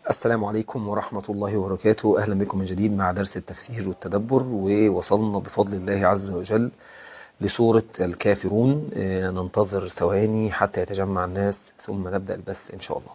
السلام عليكم ورحمة الله وبركاته. أهلا بكم من جديد مع درس التفسير والتدبر، ووصلنا بفضل الله عز وجل لسورة الكافرون. ننتظر ثواني حتى يتجمع الناس ثم نبدأ البث إن شاء الله.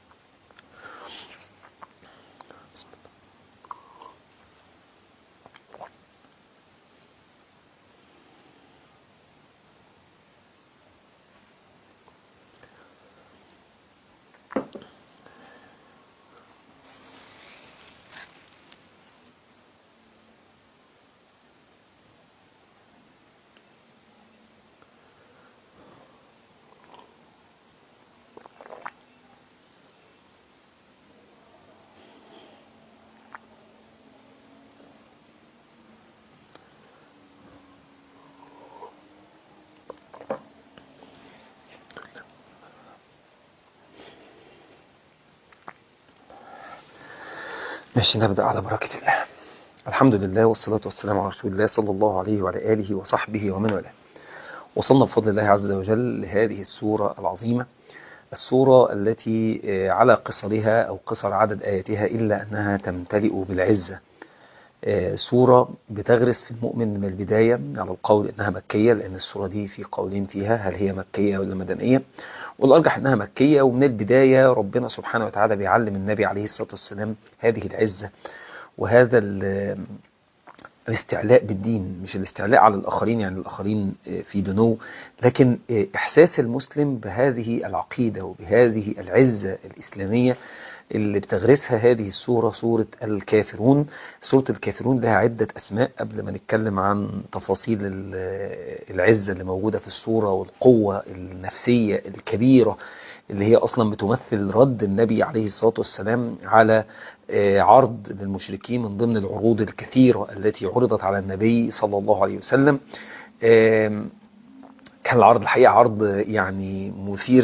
ماشي، نبدأ على بركة الله. الحمد لله والصلاة والسلام على رسول الله صلى الله عليه وعلى آله وصحبه ومن والاه. وصلنا بفضل الله عز وجل لهذه السورة العظيمة، السورة التي على قصرها أو قصر عدد آياتها إلا أنها تمتلئ بالعزة. سورة بتغرس في المؤمن من البداية على القول إنها مكية، لأن السورة دي في قولين فيها هل هي مكية ولا مدنية، والأرجح إنها مكية. ومن البداية ربنا سبحانه وتعالى بيعلم النبي عليه الصلاة والسلام هذه العزة وهذا الاستعلاء بالدين، مش الاستعلاء على الآخرين يعني الآخرين في دنو، لكن إحساس المسلم بهذه العقيدة وبهذه العزة الإسلامية اللي بتغرسها هذه السورة، سورة الكافرون. سورة الكافرون لها عدة أسماء. قبل ما نتكلم عن تفاصيل العزة اللي موجودة في السورة والقوة النفسية الكبيرة اللي هي أصلا بتمثل رد النبي عليه الصلاة والسلام على عرض للمشركين من ضمن العروض الكثيرة التي عرضت على النبي صلى الله عليه وسلم، كان العرض الحقيقة عرض يعني مثير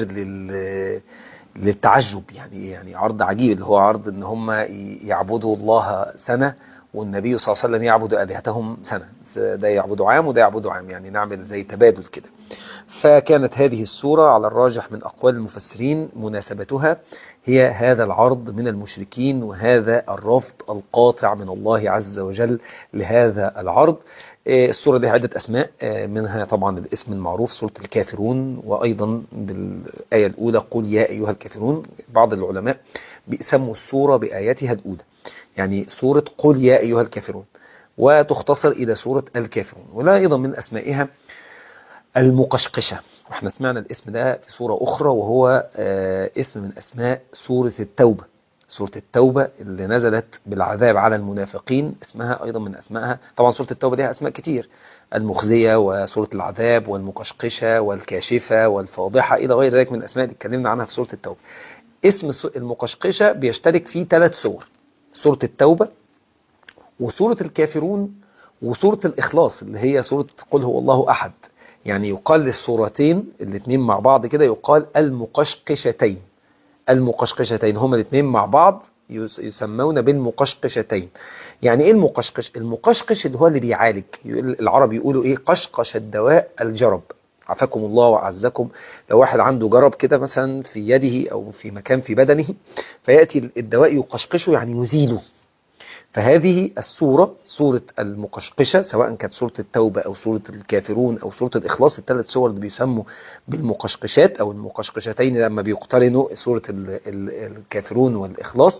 للتعجب، يعني عرض عجيب، اللي هو عرض ان هم يعبدوا الله سنة والنبي صلى الله عليه وسلم يعبد آلهتهم سنة، ده يعبد عام وده يعبد عام، يعني نعمل زي تبادل كده. فكانت هذه السورة على الراجح من أقوال المفسرين مناسبتها هي هذا العرض من المشركين وهذا الرفض القاطع من الله عز وجل لهذا العرض. السورة لها عدة أسماء، منها طبعا الاسم المعروف سورة الكافرون، وأيضا بالآية الأولى قل يا أيها الكافرون. بعض العلماء بيسموا السورة بآياتها الأولى، يعني سورة قل يا أيها الكافرون، وتختصر إلى سورة الكافرون. ولا أيضا من أسمائها المقشقشة، واحنا سمعنا الاسم ده في سورة أخرى، وهو اسم من أسماء سورة التوبة. سورة التوبة اللي نزلت بالعذاب على المنافقين اسمها أيضا من أسمائها. طبعا سورة التوبة لها أسماء كتير، المخزية وسورة العذاب والمقشقشة والكاشفة والفاضحة إلى غير ذلك من الأسماء اللي اتكلمنا عنها في سورة التوبة. اسم المقشقشة بيشترك فيه 3 سور: سورة التوبة وسورة الكافرون وسورة الإخلاص اللي هي سورة قل هو الله أحد. يعني يقال للسورتين الاثنين مع بعض كده يقال المقشقشتين. المقشقشتين هما الاثنين مع بعض يسمون بالمقشقشتين. يعني ايه المقشقش؟ المقشقش اللي هو اللي بيعالج، العرب يقولوا ايه؟ قشقش الدواء الجرب. عافاكم الله وعزكم. لو واحد عنده جرب كده مثلا في يده او في مكان في بدنه، فيأتي الدواء يقشقشه يعني يزيله. فهذه السورة سورة المقشقشة، سواء كانت سورة التوبة أو سورة الكافرون أو سورة الإخلاص، ال3 سور اللي بيسموا بالمقشقشات أو المقشقشتين لما بيقترنوا سورة الكافرون والإخلاص.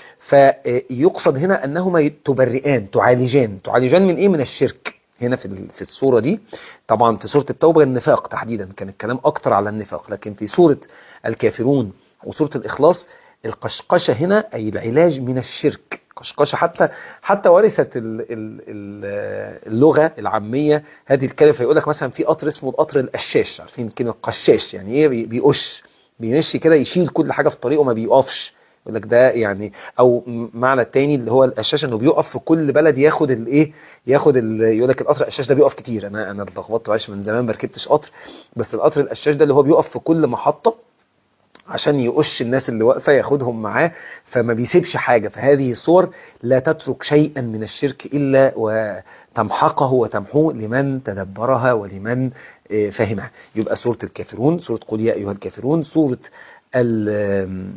فيقصد هنا أنهما تبرئان، تعالجان من إيه؟ من الشرك. هنا في السورة دي، طبعا في سورة التوبة النفاق تحديدا كان الكلام أكتر على النفاق، لكن في سورة الكافرون وسورة الإخلاص القشقشة هنا أي العلاج من الشرك. قشقشة حتى ورثت اللغة العامية هذه الكلمة. فيقول لك مثلا في قطر اسمه القطر القشاش، عارفين كلمة قشاش يعني ايه؟ بيقش، بيمشي كده، يشيل كل حاجة في طريقه ما بيقفش. يقول لك ده يعني، او معنى التاني اللي هو القشاش انه بيقف في كل بلد ياخد الايه، يقول لك القطر القشاش ده بيقف كتير. انا اتلخبطت معلش، من زمان ما ركبتش قطر، بس القطر القشاش ده اللي هو بيقف في كل محطة عشان يقش الناس اللي واقفه ياخدهم معاه، فما بيسيبش حاجه. فهذه الصور لا تترك شيئا من الشرك الا وتمحقه وتمحوه لمن تدبرها ولمن فهمها. يبقى سوره الكافرون، سوره قل يا ايها الكافرون، سوره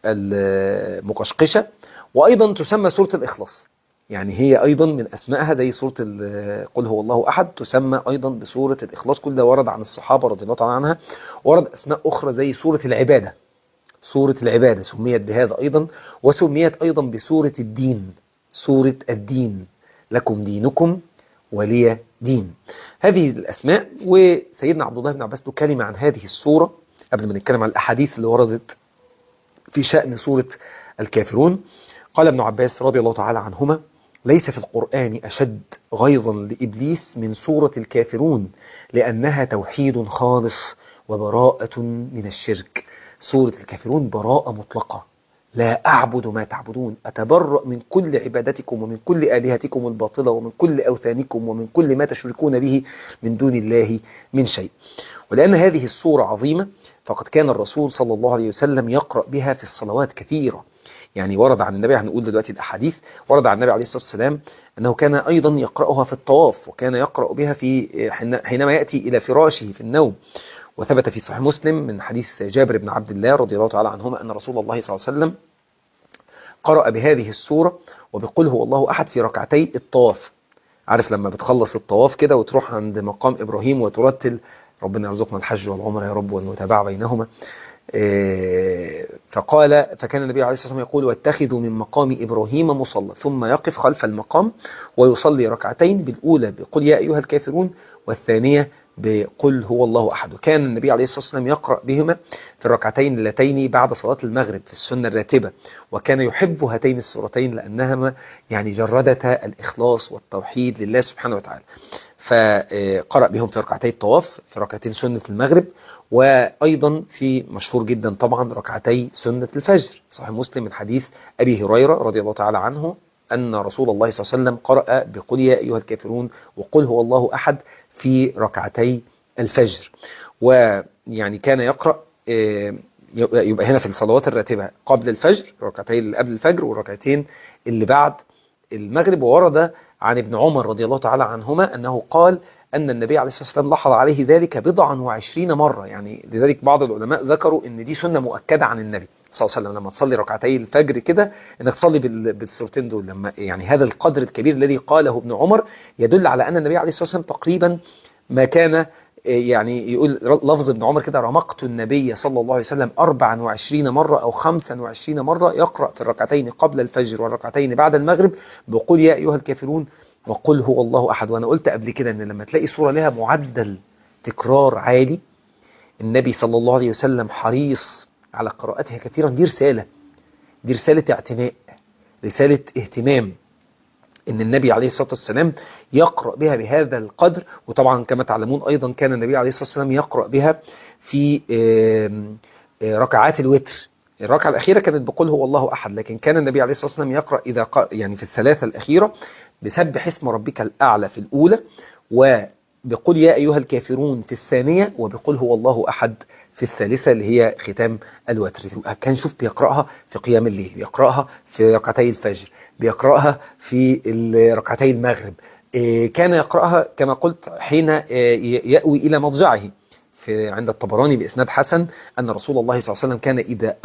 المقشقشة، وأيضا تسمى سورة الإخلاص. يعني هي أيضا من أسمائها زي سورة قل هو الله أحد، تسمى أيضا بسورة الإخلاص. كل ده ورد عن الصحابة رضي الله تعالى عنها. ورد أسماء أخرى زي سورة العبادة، سورة العبادة سميت بهذا أيضا، وسميت أيضا بسورة الدين، سورة الدين، لكم دينكم ولي دين. هذه الأسماء. وسيدنا عبد الله بن عباس له كلمة عن هذه السورة قبل ما نتكلم عن الأحاديث اللي وردت في شأن سورة الكافرون. قال ابن عباس رضي الله تعالى عنهما: ليس في القرآن أشد غيظا لإبليس من سورة الكافرون، لأنها توحيد خالص وبراءة من الشرك. سورة الكافرون براءة مطلقة، لا أعبد ما تعبدون، أتبرأ من كل عبادتكم ومن كل آلهتكم الباطلة ومن كل أوثانكم ومن كل ما تشركون به من دون الله من شيء. ولأن هذه السورة عظيمة، فقد كان الرسول صلى الله عليه وسلم يقرأ بها في الصلوات كثيرا. يعني ورد عن النبي، هنقول دلوقتي الأحاديث، ورد عن النبي عليه الصلاة والسلام أنه كان أيضا يقرأها في الطواف، وكان يقرأ بها حينما يأتي إلى فراشه في النوم. وثبت في صحيح مسلم من حديث جابر بن عبد الله رضي الله تعالى عنهما أن رسول الله صلى الله عليه وسلم قرأ بهذه السورة وبقول هو الله أحد في ركعتي الطواف. عارف لما بتخلص الطواف كده وتروح عند مقام إبراهيم وترتل ربنا يرزقنا الحج والعمرة يا رب والمتابعة بينهما، فكان النبي عليه الصلاة والسلام يقول: واتخذوا من مقام إبراهيم مصلى، ثم يقف خلف المقام ويصلي ركعتين، بالأولى بقل يا أيها الكافرون، والثانية بقل هو الله أحد. وكان النبي عليه الصلاة والسلام يقرأ بهما في الركعتين اللتين بعد صلاة المغرب في السنة الراتبة، وكان يحب هاتين السورتين لأنهما يعني جردتا الإخلاص والتوحيد لله سبحانه وتعالى. فقرأ بهم في ركعتي الطواف، في ركعتين سنة المغرب، وأيضا في مشهور جدا طبعا ركعتي سنة الفجر. صحيح مسلم من حديث أبي هريرة رضي الله تعالى عنه أن رسول الله صلى الله عليه وسلم قرأ بقل يا أيها الكافرون وقل هو الله أحد في ركعتي الفجر. ويعني كان يقرأ يبقى هنا في الصلوات الراتبة قبل الفجر، ركعتين اللي قبل الفجر والركعتين اللي بعد المغرب. وورد عن ابن عمر رضي الله تعالى عنهما أنه قال أن النبي عليه الصلاة والسلام لاحظ عليه ذلك 27 مرة. يعني لذلك بعض العلماء ذكروا أن دي سنة مؤكدة عن النبي صلى الله عليه وسلم، لما تصلي ركعتي الفجر كده انك تصلي بالسورتين دول. لما يعني هذا القدر الكبير الذي قاله ابن عمر يدل على أن النبي عليه الصلاة والسلام تقريبا ما كان يعني يقول لفظ ابن عمر كده: رمقت النبي صلى الله عليه وسلم 24 مرة أو 25 مرة يقرأ في الركعتين قبل الفجر والركعتين بعد المغرب بقول يا أيها الكافرون وقل هو الله أحد. وأنا قلت قبل كده أن لما تلاقي سورة لها معدل تكرار عالي، النبي صلى الله عليه وسلم حريص على قراءتها كثيرا. دي رسالة اعتناء، رسالة اهتمام، ان النبي عليه الصلاة والسلام يقرأ بها بهذا القدر. وطبعا كما تعلمون ايضا كان النبي عليه الصلاة والسلام يقرأ بها في ركعات الوتر. الركعة الأخيرة كانت بقول هو الله أحد، لكن كان النبي عليه الصلاة والسلام يقرأ يعني في الثلاثة الأخيرة بسبح اسم ربك الأعلى في الأولى، وبقول يا أيها الكافرون في الثانية، وبقول هو الله أحد في الثالثة اللي هي ختام الوتر. كان شوف بيقرأها في قيام الليل، بيقرأها في ركعتي الفجر، بيقرأها في ركعتي المغرب، كان يقرأها كما قلت حين يأوي إلى مضجعه. عند الطبراني بإسناد حسن أن رسول الله صلى الله عليه وسلم كان إذا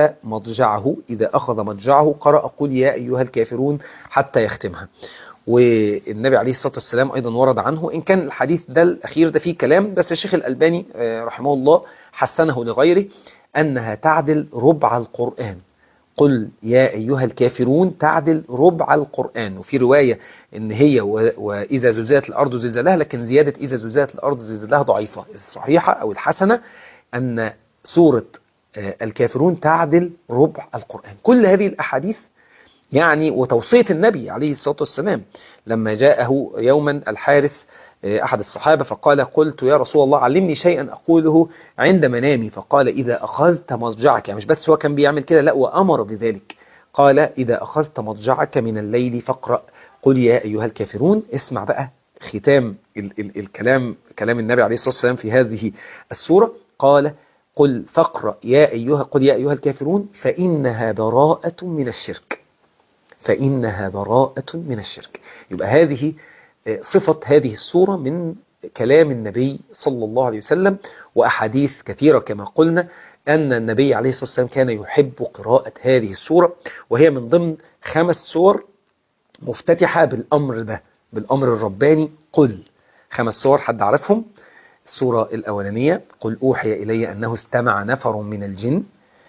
أخذ مضجعه قرأ قل يا أيها الكافرون حتى يختمها. والنبي عليه الصلاة والسلام أيضا ورد عنه، إن كان الحديث ده الأخير ده فيه كلام، بس الشيخ الألباني رحمه الله حسنه لغيره، أنها تعدل ربع القرآن. قل يا أيها الكافرون تعدل ربع القرآن. وفي رواية إن هي وإذا زلزلت الأرض زلزالها، لكن زيادة إذا زلزلت الأرض زلزالها ضعيفة. الصحيحة أو الحسنة أن سورة الكافرون تعدل ربع القرآن. كل هذه الأحاديث يعني وتوصية النبي عليه الصلاة والسلام لما جاءه يوما الحارث أحد الصحابة فقال: قلت يا رسول الله علمني شيئا أقوله عند منامي. فقال: إذا أخذت مضجعك، يعني مش بس هو كان بيعمل كده، لا وأمر بذلك. قال: إذا أخذت مضجعك من الليل فاقرأ قل يا أيها الكافرون. اسمع بقى ختام كلام النبي عليه الصلاة والسلام في هذه السورة. قال: قل يا أيها الكافرون فإنها براءة من الشرك. فإنها براءة من الشرك. يبقى هذه صفة هذه السورة من كلام النبي صلى الله عليه وسلم، وأحاديث كثيرة كما قلنا أن النبي عليه الصلاة والسلام كان يحب قراءة هذه السورة، وهي من ضمن 5 سور مفتتحة بالأمر ده، بالأمر الرباني. قل 5 سور حد عارفهم؟ السورة الأولانية قل أوحي إلي أنه استمع نفر من الجن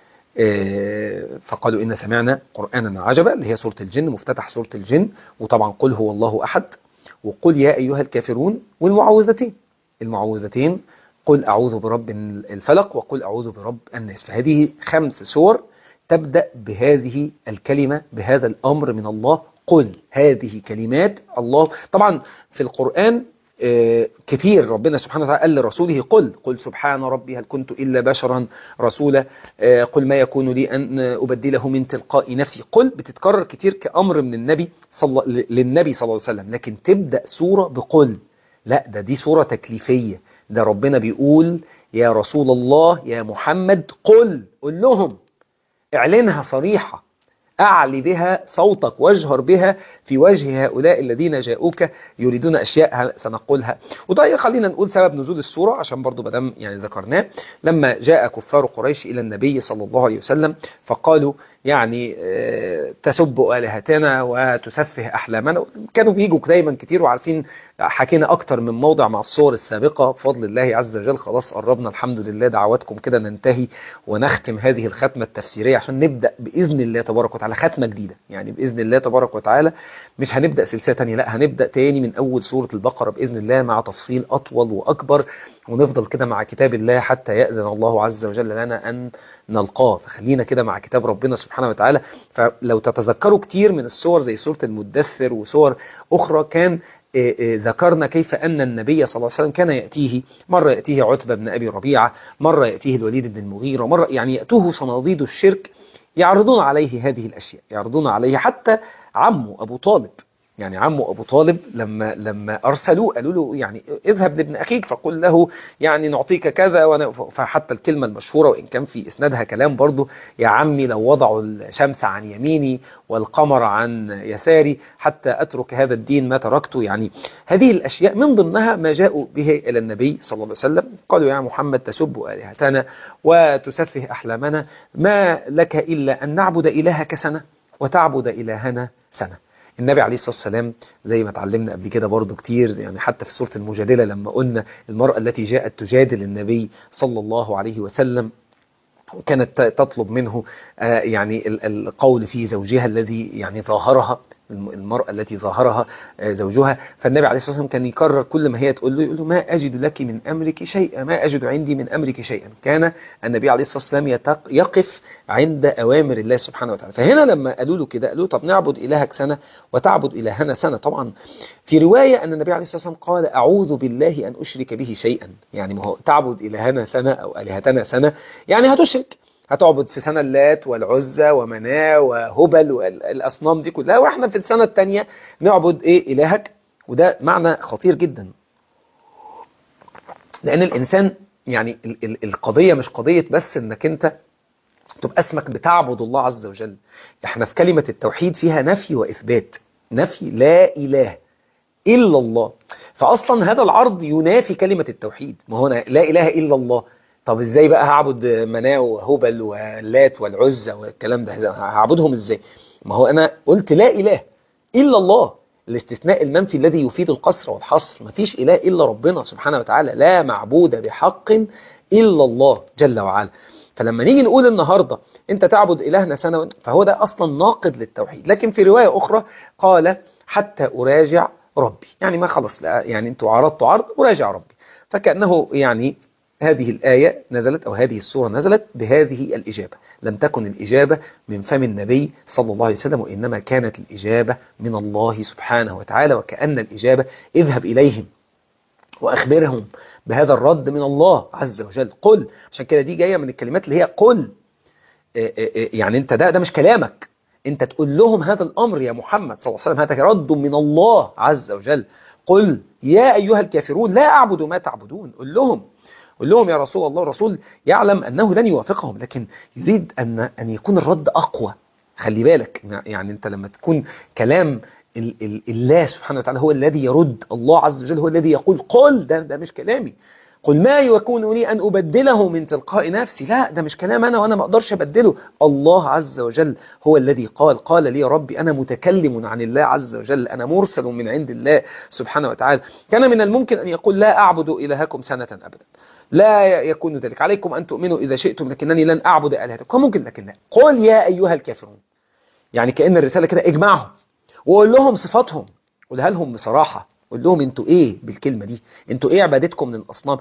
فقالوا إن سمعنا قرآنا عجبا، اللي هي سورة الجن، مفتتح سورة الجن. وطبعا قل هو الله أحد، وقل يا أيها الكافرون، والمعوذتين. المعوذتين قل أعوذ برب الفلق وقل أعوذ برب الناس. فهذه 5 سور تبدأ بهذه الكلمة، بهذا الأمر من الله. قل، هذه كلمات الله. طبعا في القرآن كثير ربنا سبحانه وتعالى قال لرسوله قل سبحان ربي هل كنت إلا بشرا رسولا، قل ما يكون لي أن أبدله من تلقاء نفسي. قل بتتكرر كتير كأمر من النبي للنبي صلى الله عليه وسلم، لكن تبدأ سورة بقل، لا دي سورة تكليفية. ده ربنا بيقول يا رسول الله يا محمد قل لهم، اعلنها صريحة، أعلي بها صوتك واجهر بها في وجه هؤلاء الذين جاءوك يريدون أشياء سنقولها. وطيب خلينا نقول سبب نزول السورة عشان برضو بدم يعني ذكرناه. لما جاء كفار قريش إلى النبي صلى الله عليه وسلم فقالوا يعني تسب آلهتنا وتسفه أحلامنا. كانوا بيجوا دايما كتير، وعارفين حكينا أكتر من موضع مع الصور السابقة بفضل الله عز وجل. خلاص قربنا الحمد لله، دعواتكم كده ننتهي ونختم هذه الختمة التفسيرية عشان نبدأ بإذن الله تبارك وتعالى ختمة جديدة. يعني بإذن الله تبارك وتعالى مش هنبدأ سلسلة تانية، لا هنبدأ تاني من أول سورة البقرة بإذن الله، مع تفصيل أطول وأكبر، ونفضل كده مع كتاب الله حتى يأذن الله عز وجل لنا أن نلقاه. فخلينا كده مع كتاب ربنا سبحانه وتعالى. فلو تتذكروا كتير من السور زي سورة المدثر وسور أخرى كان ذكرنا كيف أن النبي صلى الله عليه وسلم كان يأتيه، مرة يأتيه عتبة بن أبي ربيعة، مرة يأتيه الوليد بن المغيرة، مرة يعني يأتوه صناديد الشرك يعرضون عليه هذه الأشياء، يعرضون عليه. حتى عمه أبو طالب، يعني عمه أبو طالب لما أرسلوه قالوا له يعني اذهب لابن أخيك فقل له يعني نعطيك كذا. فحتى الكلمة المشهورة وإن كان في إسنادها كلام برضو، يا عمي لو وضعوا الشمس عن يميني والقمر عن يساري حتى أترك هذا الدين ما تركته. يعني هذه الأشياء من ضمنها ما جاءوا به إلى النبي صلى الله عليه وسلم. قالوا يا محمد تسب آلهتنا وتسفه أحلامنا، ما لك إلا أن نعبد إلهك سنة وتعبد إلهنا سنة. النبي عليه الصلاة والسلام زي ما اتعلمنا قبل كده برضو كتير، يعني حتى في سورة المجادلة لما قلنا المرأة التي جاءت تجادل النبي صلى الله عليه وسلم كانت تطلب منه يعني القول في زوجها الذي يعني ظاهرها، المرأة التي ظاهرها زوجها. فالنبي عليه الصلاة والسلام كان يكرر كل ما هي تقول له، يقول له ما أجد لك من أمرك شيئا، ما أجد عندي من أمرك شيئا. كان النبي عليه الصلاة والسلام يقف عند أوامر الله سبحانه وتعالى. فهنا لما قالوا له كده، قالوا طب نعبد إلهك سنة وتعبد إلهنا سنة. طبعا في رواية أن النبي عليه الصلاة والسلام قال أعوذ بالله أن أشرك به شيئا. يعني ما هو تعبد إلهنا سنة أو آلهتنا سنة يعني هتشرك، هتعبد في سنة اللات والعزى ومناة وهبل والأصنام دي كلها، وإحنا في السنة التانية نعبد إيه؟ إلهك. وده معنى خطير جدا، لأن الإنسان يعني القضية مش قضية بس إنك أنت تبقى اسمك بتعبد الله عز وجل. إحنا في كلمة التوحيد فيها نفي وإثبات، نفي لا إله إلا الله. فأصلا هذا العرض ينافي كلمة التوحيد. ما هو لا إله إلا الله، طب ازاي بقى هعبد مناة وهبل واللات والعزى والكلام ده، هعبدهم ازاي؟ ما هو انا قلت لا اله الا الله، الاستثناء المنفي الذي يفيد القصر والحصر. ما فيش اله الا ربنا سبحانه وتعالى، لا معبود بحق الا الله جل وعلا. فلما نيجي نقول النهاردة انت تعبد الهنا سنة، فهو ده اصلا ناقض للتوحيد. لكن في رواية اخرى قال حتى اراجع ربي، يعني ما خلص لا، يعني انتوا عرضتوا عرض اراجع ربي. فكأنه يعني هذه الآية نزلت أو هذه السورة نزلت بهذه الإجابة. لم تكن الإجابة من فم النبي صلى الله عليه وسلم، وإنما كانت الإجابة من الله سبحانه وتعالى. وكأن الإجابة اذهب إليهم وأخبرهم بهذا الرد من الله عز وجل. قل، عشان كده دي جاية من الكلمات اللي هي قل، يعني انت ده مش كلامك، انت تقول لهم هذا الأمر يا محمد صلى الله عليه وسلم، هذا رد من الله عز وجل. قل يا أيها الكافرون لا أعبد ما تعبدون. قل لهم يا رسول الله. الرسول يعلم أنه لن يوافقهم، لكن يريد أن يكون الرد أقوى. خلي بالك، يعني أنت لما تكون كلام الله سبحانه وتعالى هو الذي يرد، الله عز وجل هو الذي يقول قل، ده مش كلامي. قل ما يكون لي أن أبدله من تلقاء نفسي. لا، ده مش كلام أنا وأنا ما أقدرش أبدله. الله عز وجل هو الذي قال لي ربي أنا متكلم عن الله عز وجل، أنا مرسل من عند الله سبحانه وتعالى. كان من الممكن أن يقول لا أعبد إلهكم سنة أبدا، لا يكون ذلك، عليكم أن تؤمنوا إذا شئتم لكنني لن أعبد آلهتكم. ممكن، لكن لا، قل يا أيها الكافرون. يعني كأن الرسالة كده اجمعهم وقول لهم صفاتهم، قولها لهم بصراحة، قول لهم انتوا ايه بالكلمة دي، انتوا ايه عبادتكم من الأصنام.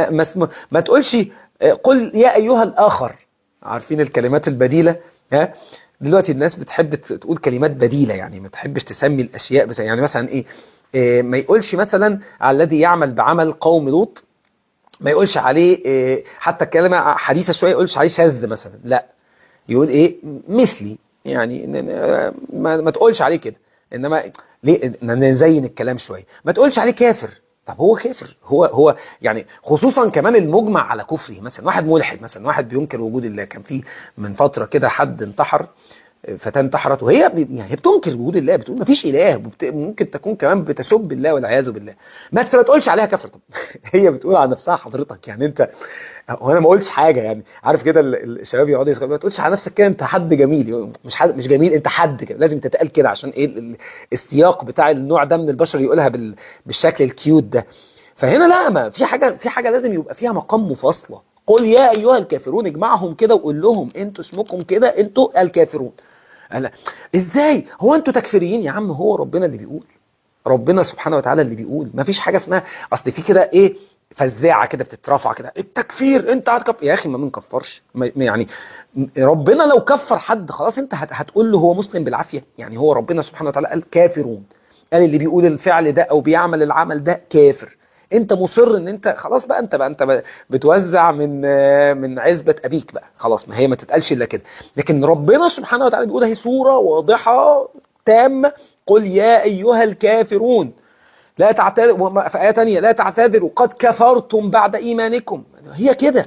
ما تقولش قل يا أيها الآخر. عارفين الكلمات البديلة؟ ها، دلوقتي الناس بتحب تقول كلمات بديلة، يعني ما تحبش تسمي الأشياء بس. يعني مثلا ايه، ما يقولش مثلا على الذي يعمل بعمل قوم لوط، ما يقولش عليه حتى كلمة حديثة شوية يقولش عليه شاذ مثلا، لا، يقول ايه مثلي. يعني ما تقولش عليه كده، انما ليه نزين الكلام شويه، ما تقولش عليه كافر. طب هو كافر، هو يعني خصوصا كمان المجمع على كفره. مثلا واحد ملحد، مثلا واحد بينكر وجود الله. كان في من فتره كده حد انتحر، فتاة انتحرت وهي يعني بتنكر وجود الله، بتقول ما فيش اله، ممكن تكون كمان بتسب الله والعياذ بالله. ما تقولش عليها كافر. هي بتقول على نفسها حضرتك، يعني انت، هو انا ما قلتش حاجه. يعني عارف كده الشباب يقعدوا يسخروا، ما تقولش على نفسك كده انت حد جميل، مش جميل، انت حد كده، لازم تتقال كده عشان ايه السياق بتاع النوع ده من البشر يقولها بالشكل الكيوت ده. فهنا لا، ما في حاجه لازم يبقى فيها مقام مفاصله. قل يا ايها الكافرون، اجمعهم كده وقول لهم انتوا اسمكم كده، انتوا الكافرون. ألا ازاي هو انتوا تكفيريين يا عم؟ هو ربنا اللي بيقول، ربنا سبحانه وتعالى اللي بيقول. ما فيش حاجه اسمها اصل في كده ايه، فزاعه كده بتترفع كده، التكفير انت هتكفر يا اخي، ما بنكفرش. يعني ربنا لو كفر حد خلاص انت هتقول له هو مسلم بالعافيه؟ يعني هو ربنا سبحانه وتعالى قال كافرون، قال اللي بيقول الفعل ده او بيعمل العمل ده كافر. انت مصر ان انت خلاص بقى، انت بتوزع من عزبة ابيك بقى، خلاص ما هي ما تتقالش الا كده. لكن ربنا سبحانه وتعالى بيقول هي صورة واضحة تامة، قل يا ايها الكافرون لا تعتذروا. في آية تانية لا تعتذروا قد كفرتم بعد إيمانكم. هي كده.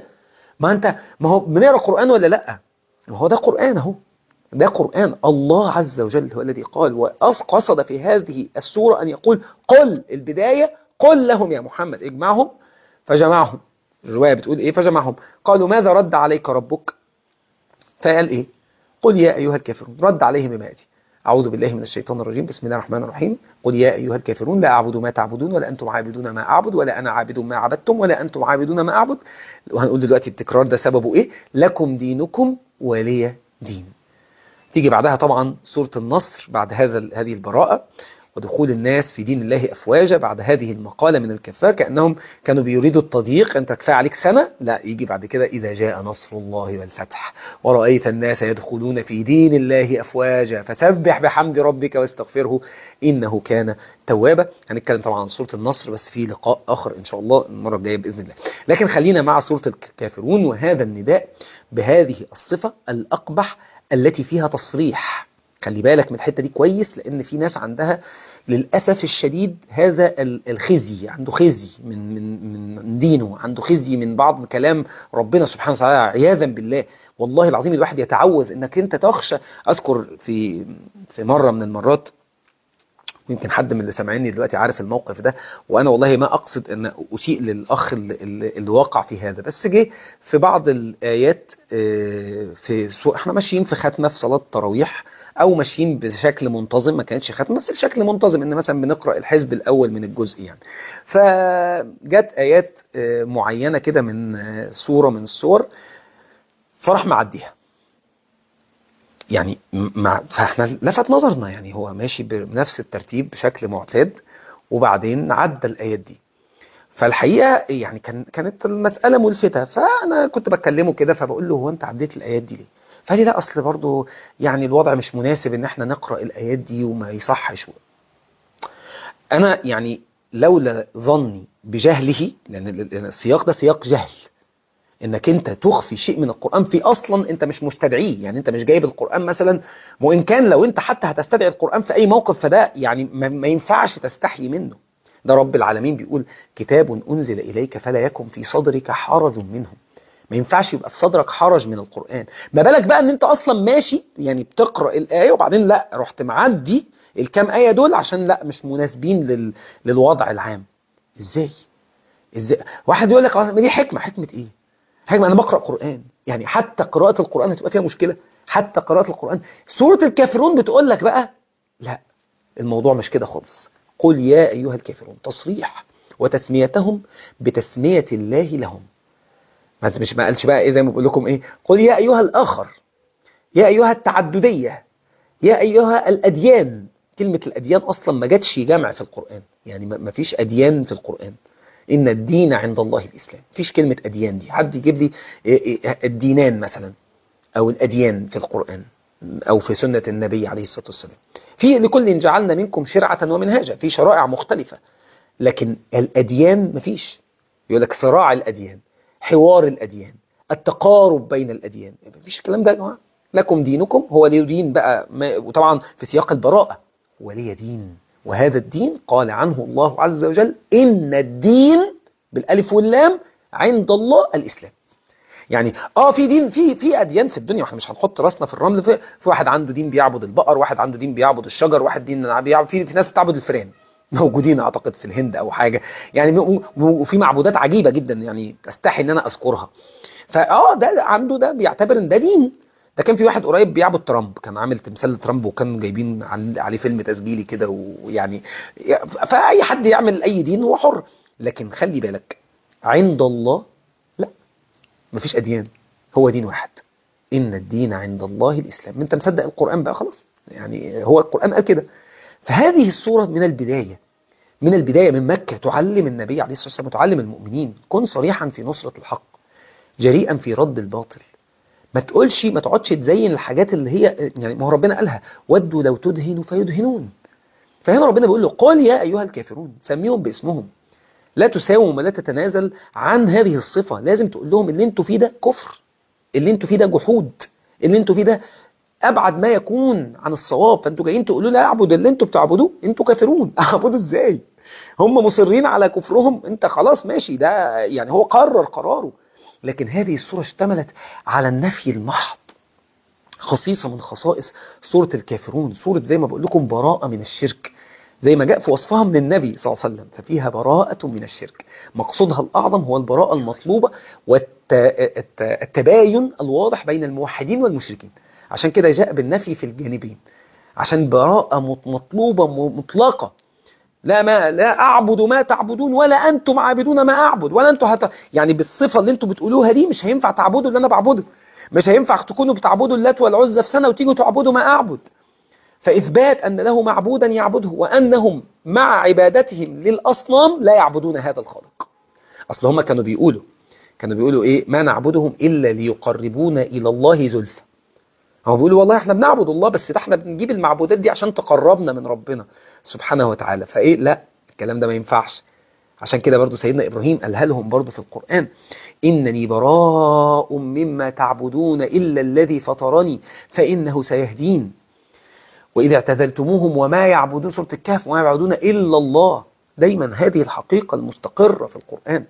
ما هو بنقرأ قرآن ولا لا؟ ما هو ده قرآن اهو، ده قرآن. الله عز وجل هو الذي قال، وقصد في هذه السورة أن يقول قل، البداية قل لهم يا محمد، اجمعهم. فجمعهم. الرواية بتقول ايه؟ فجمعهم قالوا ماذا رد عليك ربك؟ فقال ايه؟ قل يا أيها الكافرون. رد عليهم بما يأتي: أعوذ بالله من الشيطان الرجيم، بسم الله الرحمن الرحيم. قل يا أيها الكافرون لا أعبد ما تعبدون ولا أنتم عابدون ما أعبد ولا أنا عابد ما عبدتم ولا أنتم عابدون ما أعبد. وهنقول دلوقتي التكرار ده سببه إيه؟ لكم دينكم ولي دين. تيجي بعدها طبعا سورة النصر بعد هذه البراءة ودخول الناس في دين الله أفواجا. بعد هذه المقالة من الكفار كأنهم كانوا بيريدوا التضييق، أنت كفاية عليك سنة، لا، يجي بعد كده إذا جاء نصر الله والفتح ورأيت الناس يدخلون في دين الله أفواجا فسبح بحمد ربك واستغفره إنه كان توابا. هنتكلم طبعا عن سورة النصر بس في لقاء آخر إن شاء الله المرة الجاية بإذن الله. لكن خلينا مع سورة الكافرون وهذا النداء بهذه الصفة الأقبح التي فيها تصريح. خلي بالك من الحتة دي كويس، لأن في ناس عندها للأسف الشديد هذا الخزي، عنده خزي من دينه، عنده خزي من بعض كلام ربنا سبحانه وتعالى عياذا بالله. والله العظيم الواحد يتعوذ انك انت تخشى. اذكر في مرة من المرات، يمكن حد من اللي سامعيني دلوقتي عارف الموقف ده، وانا والله ما اقصد ان اسيء للاخ اللي وقع في هذا، بس جه في بعض الايات احنا ماشيين في ختمه في صلاه تراويح او ماشيين بشكل منتظم، ما كانتش ختمه بس بشكل منتظم، ان مثلا بنقرا الحزب الاول من الجزء يعني. فجت ايات معينه كده من سوره من السور، فراح معديها يعني فاحنا لفت نظرنا، يعني هو ماشي بنفس الترتيب بشكل معتاد وبعدين عدى الآيات دي. فالحقيقة يعني كانت المسألة ملفتة، فأنا كنت بكلمه كده فبقول له هو أنت عديت الآيات دي ليه؟ فقال لي لا أصل برضو يعني الوضع مش مناسب إن احنا نقرأ الآيات دي وما يصحش. أنا يعني لولا ظني بجهله، لأن السياق ده سياق جهل، انك انت تخفي شيء من القرآن في اصلا انت مش مستدعيه، يعني انت مش جايب القرآن مثلا، وان كان لو انت حتى هتستدعي القرآن في اي موقف فده يعني ما ينفعش تستحي منه. ده رب العالمين بيقول كتاب انزل اليك فلا يكن في صدرك حرج منه. ما ينفعش يبقى في صدرك حرج من القرآن، ما بالك بقى ان انت اصلا ماشي يعني بتقرأ الآية وبعدين لا رحت معدي الكام آية دول عشان لا مش مناسبين للوضع العام. ازاي؟ ازاي واحد يقول لك ما دي حكمة ايه؟ حكمة انا بقرأ قرآن، يعني حتى قراءة القرآن هتبقى فيها مشكلة؟ حتى قراءة القرآن سورة الكافرون بتقول لك بقى لا، الموضوع مش كده خالص. قل يا أيها الكافرون تصريح، وتسميتهم بتسمية الله لهم. ما قالش بقى ايه زي ما بقول لكم ايه، قل يا أيها الآخر، يا أيها التعددية، يا أيها الأديان. كلمة الأديان أصلا ما جاتش جمع في القرآن، يعني ما فيش أديان في القرآن. إن الدين عند الله الإسلام، فيش كلمة أديان دي. حد يجيب لي الدينان مثلا أو الأديان في القرآن أو في سنة النبي عليه الصلاة والسلام. في لكل جعلنا منكم شرعة ومنهاجا، في شرائع مختلفة، لكن الأديان مفيش. يقول لك صراع الأديان، حوار الأديان، التقارب بين الأديان، مفيش الكلام ده يا جماعة. لكم دينكم هو لي دين بقى، وطبعا في سياق البراءة، ولي دين، وهذا الدين قال عنه الله عز وجل إن الدين بالألف واللام عند الله الإسلام. يعني في دين، في اديان في الدنيا، واحنا مش هنحط راسنا في الرمل. في واحد عنده دين بيعبد البقر، واحد عنده دين بيعبد الشجر، واحد دين بيعبد، في ناس بتعبد الفئران موجودين اعتقد في الهند او حاجه يعني. وفي معبودات عجيبه جدا يعني استحي ان انا اذكرها. ده عنده، ده بيعتبر ان ده دين. ده كان في واحد قريب بيعبد ترامب، كان عامل تمثال لترامب وكان جايبين عليه فيلم تسجيلي كده، ويعني فاي حد يعمل اي دين هو حر. لكن خلي بالك عند الله لا، مفيش أديان، هو دين واحد. إن الدين عند الله الإسلام. أنت مصدق القرآن بقى خلاص، يعني هو القرآن قال كده. فهذه السورة من البداية، من مكة تعلم النبي عليه الصلاة والسلام، تعلم المؤمنين كن صريحا في نصرة الحق، جريئا في رد الباطل. ما تقولش، ما تقعدش تزين الحاجات اللي هي يعني، ما هو ربنا قالها ودوا لو تدهنوا فيدهنون. فهنا ربنا بيقول له قل يا أيها الكافرون، سميهم باسمهم، لا تساوم ولا تتنازل عن هذه الصفة. لازم تقول لهم اللي انتوا فيه ده كفر، اللي انتوا فيه ده جحود، اللي انتوا فيه ده ابعد ما يكون عن الصواب. فانتوا جايين تقولوا لا اعبد اللي انتوا بتعبدوه، انتوا كافرون. اعبدوا ازاي؟ هم مصرين على كفرهم، انت خلاص ماشي، ده يعني هو قرر قراره. لكن هذه السورة اشتملت على النفي المحض، خصيصة من خصائص سورة الكافرون. سورة زي ما بقول لكم براءة من الشرك، زي ما جاء في وصفها من النبي صلى الله عليه وسلم، ففيها براءة من الشرك. مقصودها الأعظم هو البراءة المطلوبة والتباين الواضح بين الموحدين والمشركين. عشان كده جاء بالنفي في الجانبين، عشان براءة مطلوبة مطلقة. لا أعبد ما تعبدون ولا أنتم عابدون ما أعبد ولا أنتم يعني بالصفة اللي أنتم بتقولوها دي مش هينفع تعبدوا اللي أنا بعبده. مش هينفع تكونوا بتعبدوا اللات والعزى في سنة وتيجوا تعبدوا ما أعبد. فإثبات أن له معبودا يعبده، وأنهم مع عبادتهم للأصنام لا يعبدون هذا الخالق. أصل هم كانوا بيقولوا إيه؟ ما نعبدهم إلا ليقربونا إلى الله زلفى. هم بيقولوا والله إحنا بنعبد الله، بس ده إحنا بنجيب المعبودات دي عشان تقربنا من ربنا سبحانه وتعالى. فإيه؟ لا، الكلام ده ما ينفعش. عشان كده برضو سيدنا إبراهيم قالها لهم برضو في القرآن: إنني براء مما تعبدون إلا الذي فطرني فإنه سيهدين. وإذا اعتزلتموهم وما يعبدون، سورة الكهف، وما يعبدون إلا الله. دايما هذه الحقيقة المستقرة في القرآن.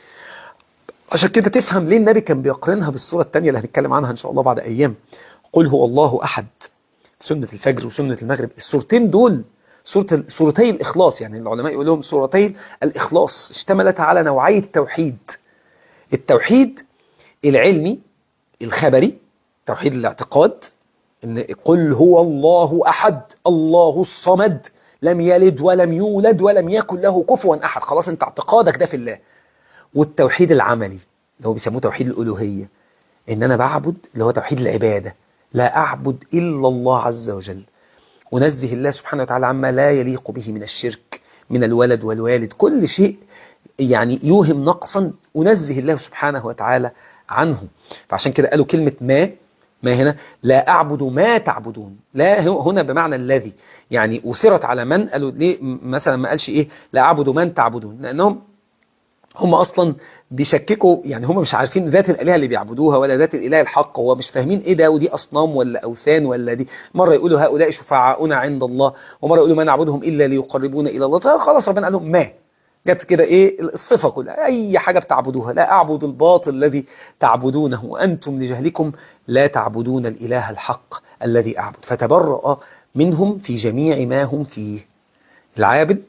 عشان كده تفهم ليه النبي كان بيقرنها بالسورة الثانية اللي هنتكلم عنها إن شاء الله بعد أيام، قل هو الله أحد، سنة الفجر وسنة المغرب. السورتين دول سورتي الإخلاص، يعني العلماء يقول لهم سورتي الإخلاص، اشتملت على نوعي التوحيد: التوحيد العلمي الخبري، توحيد الاعتقاد، إن قل هو الله أحد الله الصمد لم يلد ولم يولد ولم يكن له كفوا أحد، خلاص أنت اعتقادك ده في الله. والتوحيد العملي اللي هو بيسموه توحيد الألوهية، إن أنا بعبد، اللي هو توحيد العبادة، لا أعبد إلا الله عز وجل، ونزه الله سبحانه وتعالى عما لا يليق به من الشرك، من الولد والوالد، كل شيء يعني يوهم نقصا، ونزه الله سبحانه وتعالى عنه. فعشان كده قالوا كلمة ما هنا لا أعبد ما تعبدون، لا هنا بمعنى الذي، يعني أثرت على من. قالوا ليه مثلا ما قالش إيه لا أعبد من تعبدون؟ لأنهم هم أصلا بيشككوا، يعني هم مش عارفين ذات الآلهة اللي بيعبدوها ولا ذات الإله الحق، هو مش فاهمين إيه ده، ودي أصنام ولا أوثان ولا دي. مرة يقولوا هؤلاء شفعاؤنا عند الله، ومرة يقولوا ما نعبدهم إلا ليقربونا إلى الله. فخلاص ربنا قال لهم ما، جت كده ايه الصفة كلها، اي حاجة بتعبدوها. لا اعبد الباطل الذي تعبدونه، وانتم لجهلكم لا تعبدون الاله الحق الذي اعبد. فتبرأ منهم في جميع ما هم فيه. العابد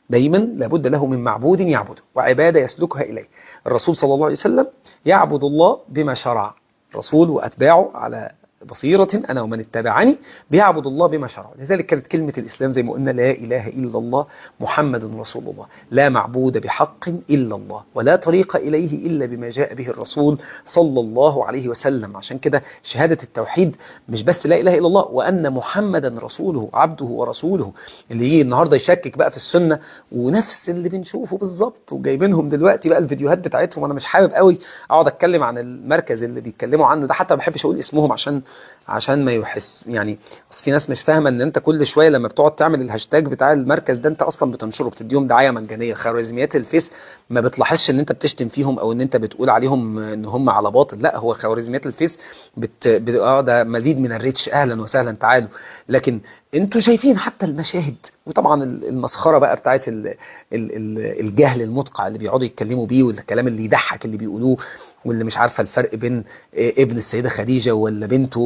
دايما لابد له من معبود يعبده وعبادة يسلكها إليه. الرسول صلى الله عليه وسلم يعبد الله بما شرع، رسول وأتباعه على بصيرة أنا ومن اتبعني بيعبد الله بما شرع. لذلك كانت كلمة الإسلام زي ما قلنا لا إله إلا الله محمد رسول الله، لا معبود بحق إلا الله ولا طريق إليه إلا بما جاء به الرسول صلى الله عليه وسلم. عشان كده شهادة التوحيد مش بس لا إله إلا الله وأن محمدا رسوله عبده ورسوله. اللي يجي النهاردة يشكك بقى في السنة ونفس اللي بنشوفه بالظبط وجايبينهم دلوقتي بقى الفيديوهات بتاعتهم. أنا مش حابب قوي أقعد أتكلم عن المركز اللي بيتكلموا عنه ده، حتى ما بحبش أقول اسمهم عشان ما يحس يعني. اصل في ناس مش فاهمه ان انت كل شويه لما بتقعد تعمل الهاشتاج بتاع المركز ده انت اصلا بتنشره، بتديهم دعايه مجانيه. خوارزميات الفيس ما بتلاحظش ان انت بتشتم فيهم او ان انت بتقول عليهم ان هم على باطل، لا، هو خوارزميات الفيس ده مزيد من الريتش، اهلا وسهلا تعالوا. لكن انتوا شايفين حتى المشاهد، وطبعا المسخره بقى بتاعت الجهل المدقع اللي بيقعدوا يتكلموا بيه والكلام اللي يضحك اللي بيقولوه، واللي مش عارفه الفرق بين ابن السيده خديجه ولا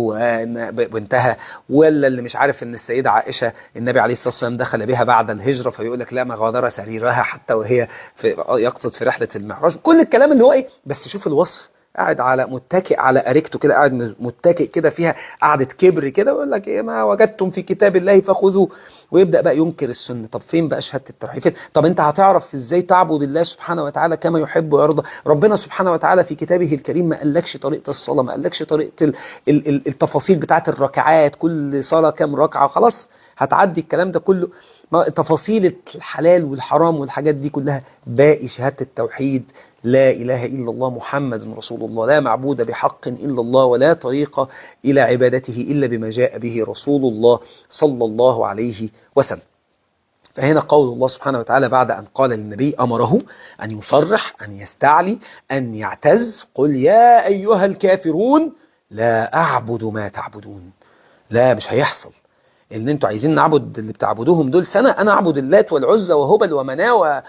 بنتها، ولا اللي مش عارف ان السيده عائشه النبي عليه الصلاه والسلام دخل بها بعد الهجره فيقول لك لا ما غادر سريرها حتى وهي يقصد في رحله المعراج. كل الكلام اللي هو ايه، بس شوف الوصف، قاعد على متكئ على اريكته كده، قاعد متكئ كده فيها قعده كبر كده، ويقول لك ايه ما وجدتم في كتاب الله فخذوه، ويبدا بقى ينكر السنه. طب فين بقى شهاده التوحيد؟ فين؟ طب انت هتعرف ازاي تعبد الله سبحانه وتعالى كما يحب ويرضى؟ ربنا سبحانه وتعالى في كتابه الكريم ما قالكش طريقه الصلاه، ما قالكش طريقه التفاصيل بتاعه الركعات، كل صلاه كام ركعه، خلاص هتعدي الكلام ده كله. تفاصيل الحلال والحرام والحاجات دي كلها، باقي شهاده التوحيد لا إله إلا الله محمد رسول الله، لا معبود بحق إلا الله ولا طريق إلى عبادته إلا بما جاء به رسول الله صلى الله عليه وسلم. فهنا قول الله سبحانه وتعالى بعد أن قال للنبي أمره أن يصرح، أن يستعلي، أن يعتز، قل يا أيها الكافرون لا أعبد ما تعبدون. لا، مش هيحصل ان انتوا عايزين نعبد اللي بتعبدوهم دول سنة، انا اعبد اللات والعزى وهبل ومناة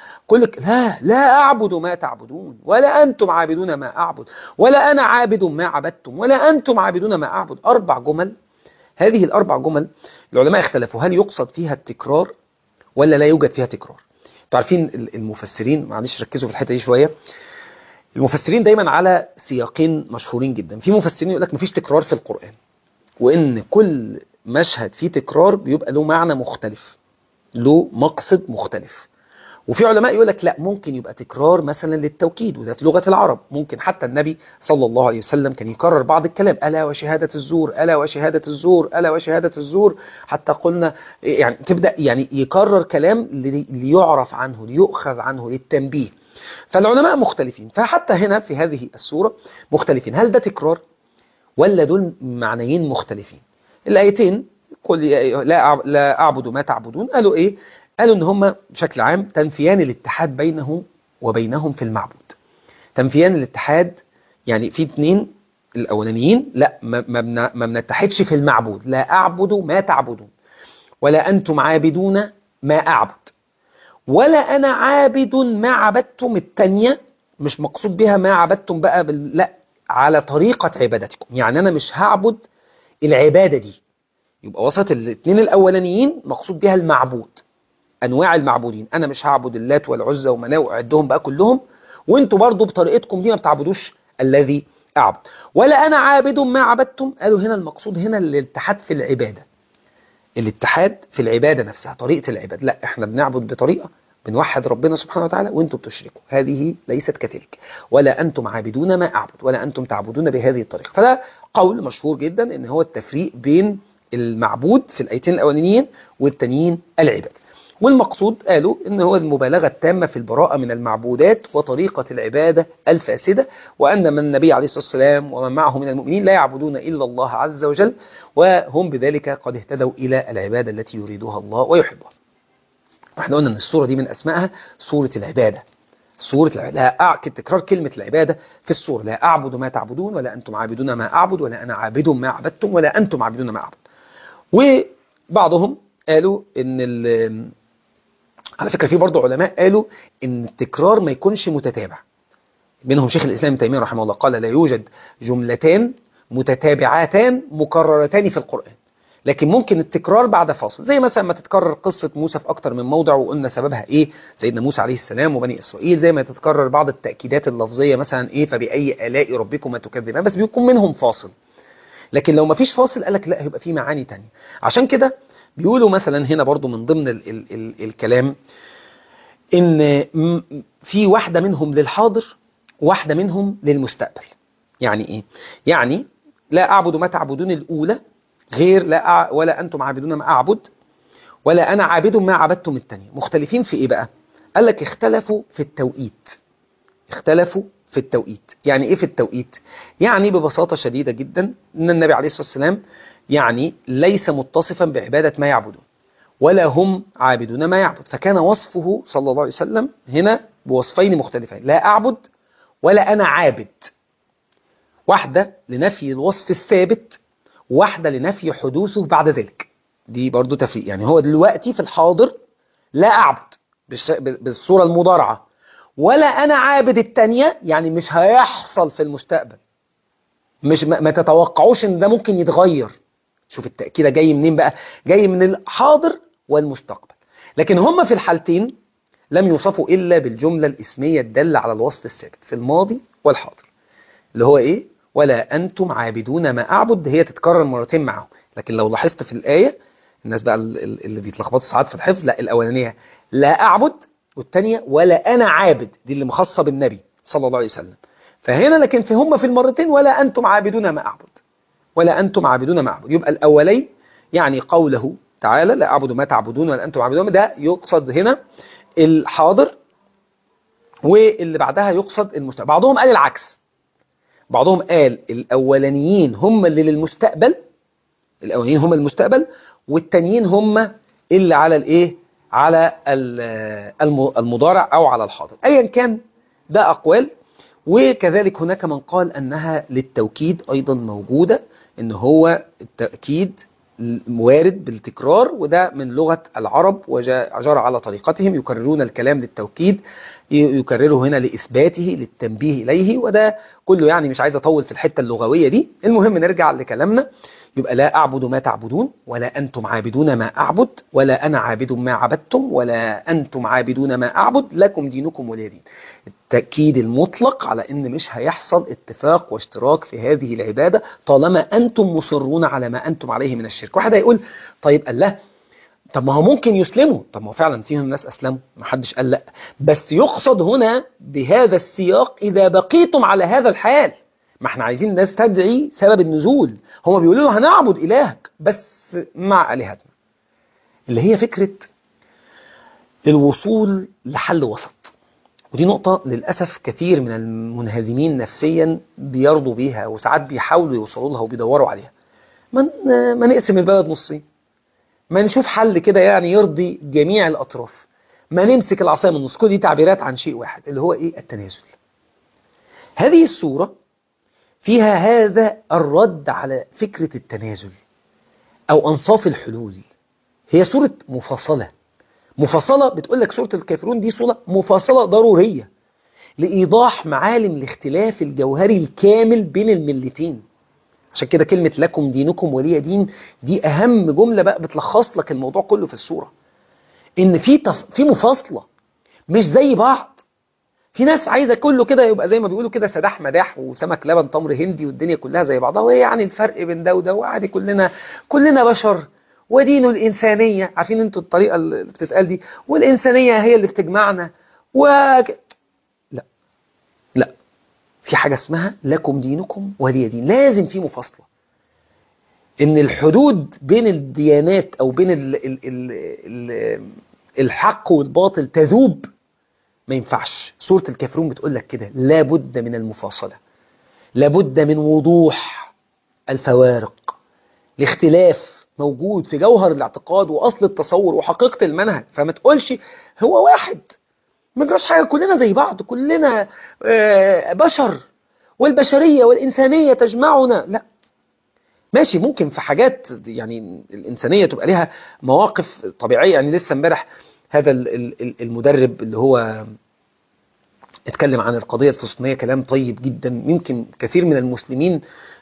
لا اعبد ما تعبدون ولا انتم عابدون ما اعبد ولا انا عابد ما عبدتم ولا انتم عابدون ما اعبد. 4 جمل. هذه ال4 جمل العلماء اختلفوا هل يقصد فيها التكرار ولا لا يوجد فيها تكرار. انتوا عارفين المفسرين، معلش ركزوا في الحتة دي شوية، المفسرين دايما على سياقين مشهورين جدا. في مفسرين يقول لك مفيش تكرار في القرآن، وان كل مشهد فيه تكرار بيبقى له معنى مختلف، له مقصد مختلف. وفي علماء يقول لك لا، ممكن يبقى تكرار مثلا للتوكيد، وده في لغة العرب. ممكن حتى النبي صلى الله عليه وسلم كان يكرر بعض الكلام، ألا وشهادة الزور ألا وشهادة الزور ألا وشهادة الزور، حتى قلنا يعني تبدأ يعني يكرر كلام ليعرف عنه، ليؤخذ عنه، للتنبيه. فالعلماء مختلفين، فحتى هنا في هذه السورة مختلفين، هل ده تكرار ولا دول معنيين مختلفين؟ الآيتين قل لا أعبد ما تعبدون، قالوا إيه؟ قالوا إن هم بشكل عام تنفيان الاتحاد بينه وبينهم في المعبود. تنفيان الاتحاد يعني في 2 الأولانيين لا ما بنتحدش في المعبود، لا أعبد ما تعبدون ولا أنتم عابدون ما أعبد ولا أنا عابد ما عبدتم. التانية مش مقصود بها ما عبدتم بقى لا، على طريقة عبادتكم، يعني أنا مش هعبد العبادة دي. يبقى وسط 2 الأولانيين مقصود بها المعبود، أنواع المعبودين. أنا مش هعبد اللات والعزى ومناة وأعدهم بقى كلهم، وانتوا برضو بطريقتكم دي ما بتعبدوش الذي أعبد. ولا أنا عابد ما عبدتم. قالوا هنا المقصود هنا الاتحاد في العبادة، الاتحاد في العبادة نفسها، طريقة العبادة. لا، احنا بنعبد بطريقة بنوحد ربنا سبحانه وتعالى وانتم بتشركوا، هذه ليست كتلك. ولا أنتم عابدون ما أعبد ولا أنتم تعبدون بهذه الطريقة. فده قول مشهور جدا ان هو التفريق بين المعبود في الآيتين الأولانيين والتانيين العبادة. والمقصود قالوا ان هو المبالغة التامة في البراءة من المعبودات وطريقة العبادة الفاسدة، وأن من النبي عليه الصلاة والسلام ومن معه من المؤمنين لا يعبدون إلا الله عز وجل، وهم بذلك قد اهتدوا إلى العبادة التي يريدها الله ويحبها. احنا قلنا ان السورة دي من اسمائها سورة العبادة. سورة العبادة لا تكرار كلمة العبادة في السورة، لا أعبد ما تعبدون ولا أنتم عابدون ما أعبد ولا أنا عابد ما عبدتم ولا أنتم عابدون ما أعبد. وبعضهم قالوا ان على فكرة في برضو علماء قالوا ان التكرار ما يكونش متتابع. منهم شيخ الإسلام ابن تيمية رحمه الله قال لا يوجد جملتان متتابعتان مكررتان في القرآن. لكن ممكن التكرار بعد فاصل، زي مثلا ما تتكرر قصة موسى في أكتر من موضع وقلنا سببها إيه، سيدنا موسى عليه السلام وبني إسرائيل، زي ما تتكرر بعض التأكيدات اللفظية مثلا إيه فبأي آلاء ربكما تكذبان، بس بيكون منهم فاصل. لكن لو ما فيش فاصل قالك لا، هيبقى في معاني تانية. عشان كده بيقولوا مثلا هنا برضو من ضمن الكلام إن في واحدة منهم للحاضر واحدة منهم للمستقبل. يعني إيه؟ يعني لا أعبد ما تعبدون الأولى غير لا ولا أنتم عابدون ما أعبد ولا أنا عابد ما عبدتم التانية. مختلفين في إيه بقى؟ قال لك اختلفوا في التوقيت. اختلفوا في التوقيت. يعني إيه في التوقيت؟ يعني ببساطة شديدة جدا أن النبي عليه الصلاة والسلام يعني ليس متصفا بعبادة ما يعبدون ولا هم عابدون ما يعبد، فكان وصفه صلى الله عليه وسلم هنا بوصفين مختلفين، لا أعبد ولا أنا عابد. واحدة لنفي الوصف الثابت، واحدة لنفي حدوثه بعد ذلك. دي برضو تفريق. يعني هو دلوقتي في الحاضر لا أعبد بالصورة المضارعة، ولا أنا عابد التانية، يعني مش هيحصل في المستقبل، مش ما تتوقعوش ان ده ممكن يتغير. شوف التأكيد جاي منين بقى، جاي من الحاضر والمستقبل. لكن هم في الحالتين لم يوصفوا إلا بالجملة الاسمية الدالة على الوصف الثابت في الماضي والحاضر، اللي هو إيه؟ ولا أنتم عابدون ما أعبد. هي تتكرر مرتين معهم. لكن لو لاحظت في الآية، الناس بقى اللي بيتلخبطوا ساعات في الحفظ، لا، الأولانية لا أعبد والثانية ولا أنا عابد، دي اللي مخصصة بالنبي صلى الله عليه وسلم. فهنا لكن هم في المرتين ولا أنتم عابدون ما أعبد ولا أنتم عابدون ما أعبد. يبقى الأولي يعني قوله تعالى لا أعبد ما تعبدون ولا أنتم عابدون، ده يقصد هنا الحاضر، واللي بعدها يقصد المستقبل. بعضهم قال العكس، بعضهم قال الأولانيين هم اللي للمستقبل، الأولانيين هم المستقبل، والتانيين هم اللي على الإيه، على المضارع أو على الحاضر. أيا كان ده أقوال. وكذلك هناك من قال أنها للتوكيد أيضا موجودة، إن هو التأكيد وارد بالتكرار، وده من لغة العرب وجرى على طريقتهم، يكررون الكلام للتوكيد، يكرره هنا لإثباته للتنبيه إليه، وده كله يعني مش عايز أطول في الحتة اللغوية دي. المهم نرجع لكلامنا. يبقى لا أعبد ما تعبدون ولا أنتم عابدون ما أعبد ولا أنا عابد ما عبدتم ولا أنتم عابدون ما أعبد لكم دينكم ولي دين. التأكيد المطلق على أن مش هيحصل اتفاق واشتراك في هذه العبادة طالما أنتم مصرون على ما أنتم عليه من الشرك. واحد هيقول طيب الله، طب ما هو ممكن يسلموا. طب ما هو فعلا فيهم ناس أسلموا، ما حدش قال لا، بس يقصد هنا بهذا السياق إذا بقيتم على هذا الحال. ما احنا عايزين الناس تدعي سبب النزول. هم بيقولوا له هنعبد إلهك بس مع آلهتنا، اللي هي فكرة الوصول لحل وسط. ودي نقطة للأسف كثير من المنهزمين نفسيا بيرضوا بيها، وساعات بيحاولوا يوصلوا لها وبيدوروا عليها. ما نقسم البلد نصين، ما نشوف حل كده يعني يرضي جميع الأطراف، ما نمسك العصاية من النص. كل دي تعبيرات عن شيء واحد اللي هو إيه؟ التنازل. هذه السورة فيها هذا الرد على فكرة التنازل أو أنصاف الحلول. هي سورة مفصلة. مفصلة بتقول لك سورة الكافرون دي سورة مفصلة ضرورية لإيضاح معالم الاختلاف الجوهري الكامل بين الملتين. عشان كده كلمة لكم دينكم ولي دين دي أهم جملة بقى بتلخص لك الموضوع كله في السورة. إن في مفاصلة، مش زي بعض. في ناس عايزة كله كده يبقى زي ما بيقولوا كده سداح مداح وسمك لبن تمر هندي والدنيا كلها زي بعضها. وإيه يعني الفرق بين ده وده؟ وعادي كلنا بشر، ودين الإنسانية. عارفين انتوا الطريقة اللي بتتقال دي، والإنسانية هي اللي بتجمعنا لا لا، في حاجة اسمها لكم دينكم ولي دين. لازم في مفاصلة، ان الحدود بين الديانات او بين الحق والباطل تذوب، ما ينفعش. سورة الكافرون بتقول لك كده، لابد من المفاصلة، لابد من وضوح الفوارق. الاختلاف موجود في جوهر الاعتقاد وأصل التصور وحقيقة المنهج. فما تقولش هو واحد، ما فيش حاجة، كلنا زي بعض، كلنا بشر، والبشرية والإنسانية تجمعنا. لا، ماشي، ممكن في حاجات يعني الإنسانية تبقى لها مواقف طبيعية. يعني لسه امبارح هذا المدرب اللي هو اتكلم عن القضية الفلسطينية كلام طيب جدا، يمكن كثير من المسلمين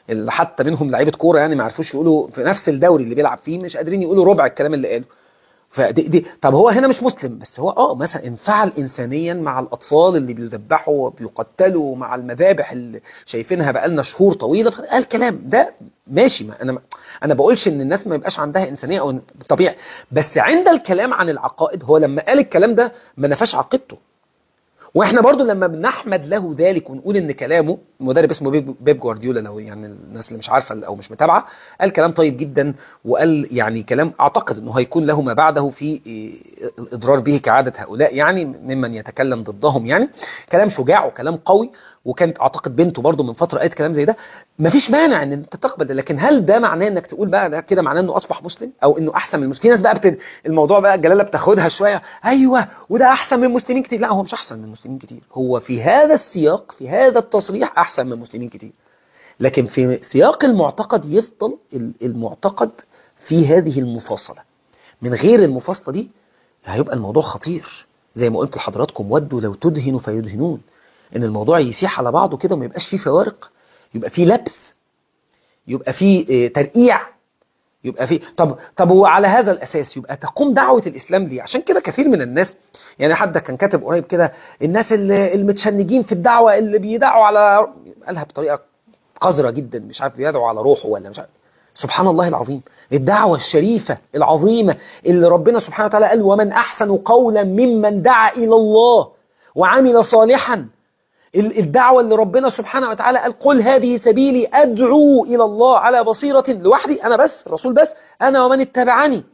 اللي حتى منهم لعيبه كوره يعني ما عرفوش يقولوا في نفس الدوري اللي بيلعب فيه مش قادرين يقولوا ربع الكلام اللي قاله. فدي طب هو هنا مش مسلم، بس هو مثلا انفعل انسانيا مع الاطفال اللي بيذبحوا وبيقتلوا، مع المذابح اللي شايفينها بقالنا شهور طويله، قال كلام ده ماشي. ما انا بقولش ان الناس ما يبقاش عندها انسانيه او طبيعي، بس عند الكلام عن العقائد هو لما قال الكلام ده ما نفاش عقيدته. واحنا برضو لما بنحمد له ذلك ونقول ان كلامه، مدرب اسمه بيب جوارديولا، لو يعني الناس اللي مش عارفه او مش متابعه، قال كلام طيب جدا، وقال يعني كلام اعتقد انه هيكون له ما بعده في الاضرار به كعاده هؤلاء يعني ممن يتكلم ضدهم، يعني كلام شجاع وكلام قوي. وكانت اعتقد بنته برضو من فتره قالت كلام زي ده. مفيش مانع ان انت تقبل ده، لكن هل ده معناه انك تقول بقى ده كده معناه انه اصبح مسلم او انه احسن من المسلمين؟ في ناس بقى الموضوع بقى الجلاله بتاخدها شويه، ايوه وده احسن من مسلمين كتير. لا، هو مش احسن من مسلمين كتير، هو في هذا السياق في هذا التصريح احسن من مسلمين كتير، لكن في سياق المعتقد يفضل المعتقد في هذه المفاصله. من غير المفاصله دي هيبقى الموضوع خطير. زي ما قلت لحضراتكم، ودوا لو تدهنوا فيدهنون، ان الموضوع يسيح على بعضه كده وما يبقاش فيه فوارق، يبقى فيه لبس، يبقى فيه ترقيع، يبقى فيه طب وعلى هذا الاساس يبقى تقوم دعوه الاسلام ليه؟ عشان كده كثير من الناس، يعني حد كان كاتب قريب كده، الناس المتشنجين في الدعوه اللي بيدعوا على، قالها بطريقه قذره جدا، مش عارف بيدعوا على روحه ولا مش عارف. سبحان الله العظيم، الدعوه الشريفه العظيمه اللي ربنا سبحانه وتعالى قال ومن احسن قولا ممن دعا الى الله وعمل صالحا. الدعوة اللي ربنا سبحانه وتعالى قال قل هذه سبيلي أدعو إلى الله على بصيرة، لوحدي أنا بس، الرسول بس، أنا ومن اتبعني.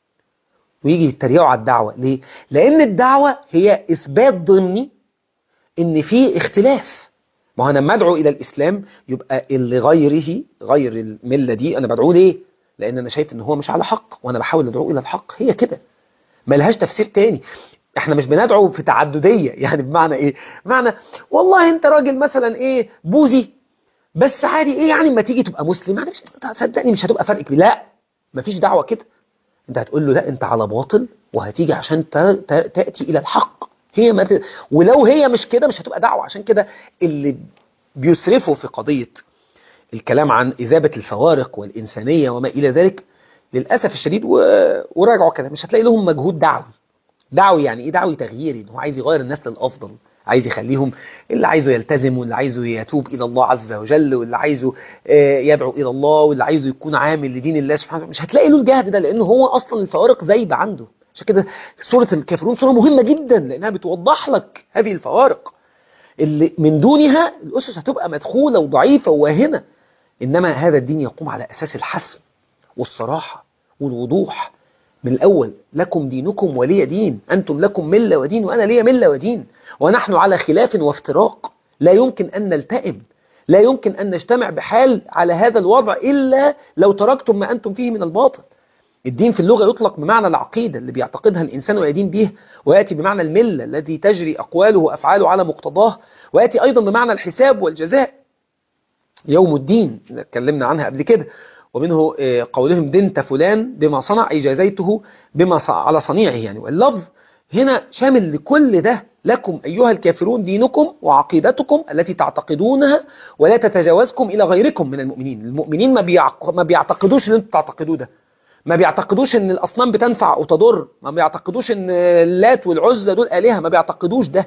ويجي يتريقوا على الدعوة ليه؟ لأن الدعوة هي إثبات ضمني إن في اختلاف. ما هو أنا لما أدعو إلى الإسلام يبقى اللي غيره، غير الملة دي، أنا بدعوه ليه؟ لأن أنا شايف إن هو مش على حق وأنا بحاول أدعوه إلى الحق. هي كده، ملهاش تفسير تاني. احنا مش بندعو في تعددية، يعني بمعنى ايه؟ بمعنى والله انت راجل مثلا ايه بوذي، بس عادي ايه يعني ما تيجي تبقى مسلم، يعني صدقني مش هتبقى فرق كبير. لا، مفيش دعوة كده. انت هتقول له لا انت على باطل وهتيجي عشان تأتي الى الحق. هي ما ولو هي مش كده مش هتبقى دعوة. عشان كده اللي بيسرفوا في قضية الكلام عن إذابة الفوارق والإنسانية وما إلى ذلك، للأسف الشديد وراجعوا كده مش هتلاقي لهم مجهود دعوي. دعوي يعني ايه؟ دعوي تغييري، ان هو عايز يغير الناس للافضل، عايز يخليهم، اللي عايزه يلتزم واللي عايزه يتوب الى الله عز وجل واللي عايزه يدعو الى الله واللي عايزه يكون عامل لدين الله سبحانه وتعالى. مش هتلاقي له الجهد ده، لانه هو اصلا الفوارق زايده عنده. عشان كده سوره الكافرون سوره مهمه جدا، لانها بتوضح لك هذه الفوارق اللي من دونها الاسس هتبقى مدخوله وضعيفه وواهنه. انما هذا الدين يقوم على اساس الحسم والصراحه والوضوح من الأول. لكم دينكم ولي دين، أنتم لكم ملة ودين وأنا لي ملة ودين، ونحن على خلاف وافتراق، لا يمكن أن نلتئم، لا يمكن أن نجتمع بحال على هذا الوضع إلا لو تركتم ما أنتم فيه من الباطل. الدين في اللغة يطلق بمعنى العقيدة اللي بيعتقدها الإنسان ويدين به، ويأتي بمعنى الملة الذي تجري أقواله وأفعاله على مقتضاه، ويأتي أيضا بمعنى الحساب والجزاء، يوم الدين اللي اتكلمنا عنها قبل كده. ومنه قولهم دنت فلان بما صنع، أي جازيته بما على صنيعه يعني. واللفظ هنا شامل لكل ده. لكم أيها الكافرون دينكم وعقيدتكم التي تعتقدونها ولا تتجاوزكم إلى غيركم من المؤمنين. المؤمنين ما بيعتقدوش اللي انتم تعتقدوه ده، ما بيعتقدوش ان الأصنام بتنفع أو تضر، ما بيعتقدوش ان اللات والعزى دول آلهة، ما بيعتقدوش ده.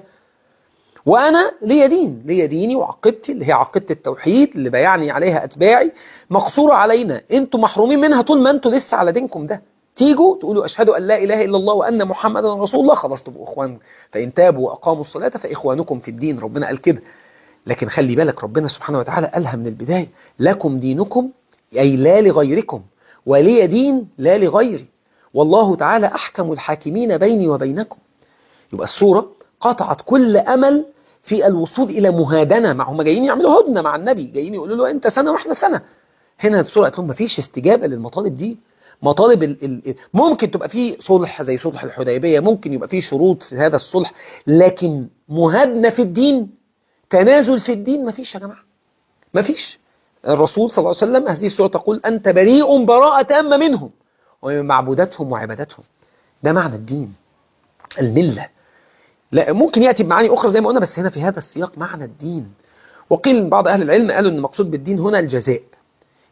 وأنا ليا دين، ليا ديني وعقيدتي اللي هي عقيدة التوحيد اللي بيعني عليها أتباعي، مقصورة علينا، أنتم محرومين منها طول ما أنتم لسه على دينكم ده. تيجوا تقولوا أشهد أن لا إله إلا الله وأن محمدا رسول الله، خلاص تبقوا إخوان، فإن تابوا وأقاموا الصلاة فإخوانكم في الدين. ربنا قال كده. لكن خلي بالك ربنا سبحانه وتعالى قالها من البداية، لكم دينكم أي لا لغيركم، ولي دين لا لغيري، والله تعالى أحكم الحاكمين بيني وبينكم. يبقى الصورة قطعت كل أمل في الوصول إلى مهادنة. مع هم جايين يعملوا هدنة مع النبي، جايين يقولوا له أنت سنة وإحنا سنة. هنا الصورة قالت لهم مفيش استجابة للمطالب دي. مطالب ممكن تبقى فيه صلح زي صلح الحديبية، ممكن يبقى فيه شروط في هذا الصلح، لكن مهادنة في الدين، تنازل في الدين، مفيش يا جماعة، مفيش. الرسول صلى الله عليه وسلم هذه السورة تقول أنت بريء براءة تامة منهم ومن معبوداتهم وعباداتهم. ده معنى الدين، الملة. لا ممكن يأتي بمعاني أخرى زي ما قلنا، بس هنا في هذا السياق معنى الدين. وقيل بعض أهل العلم قالوا أن المقصود بالدين هنا الجزاء،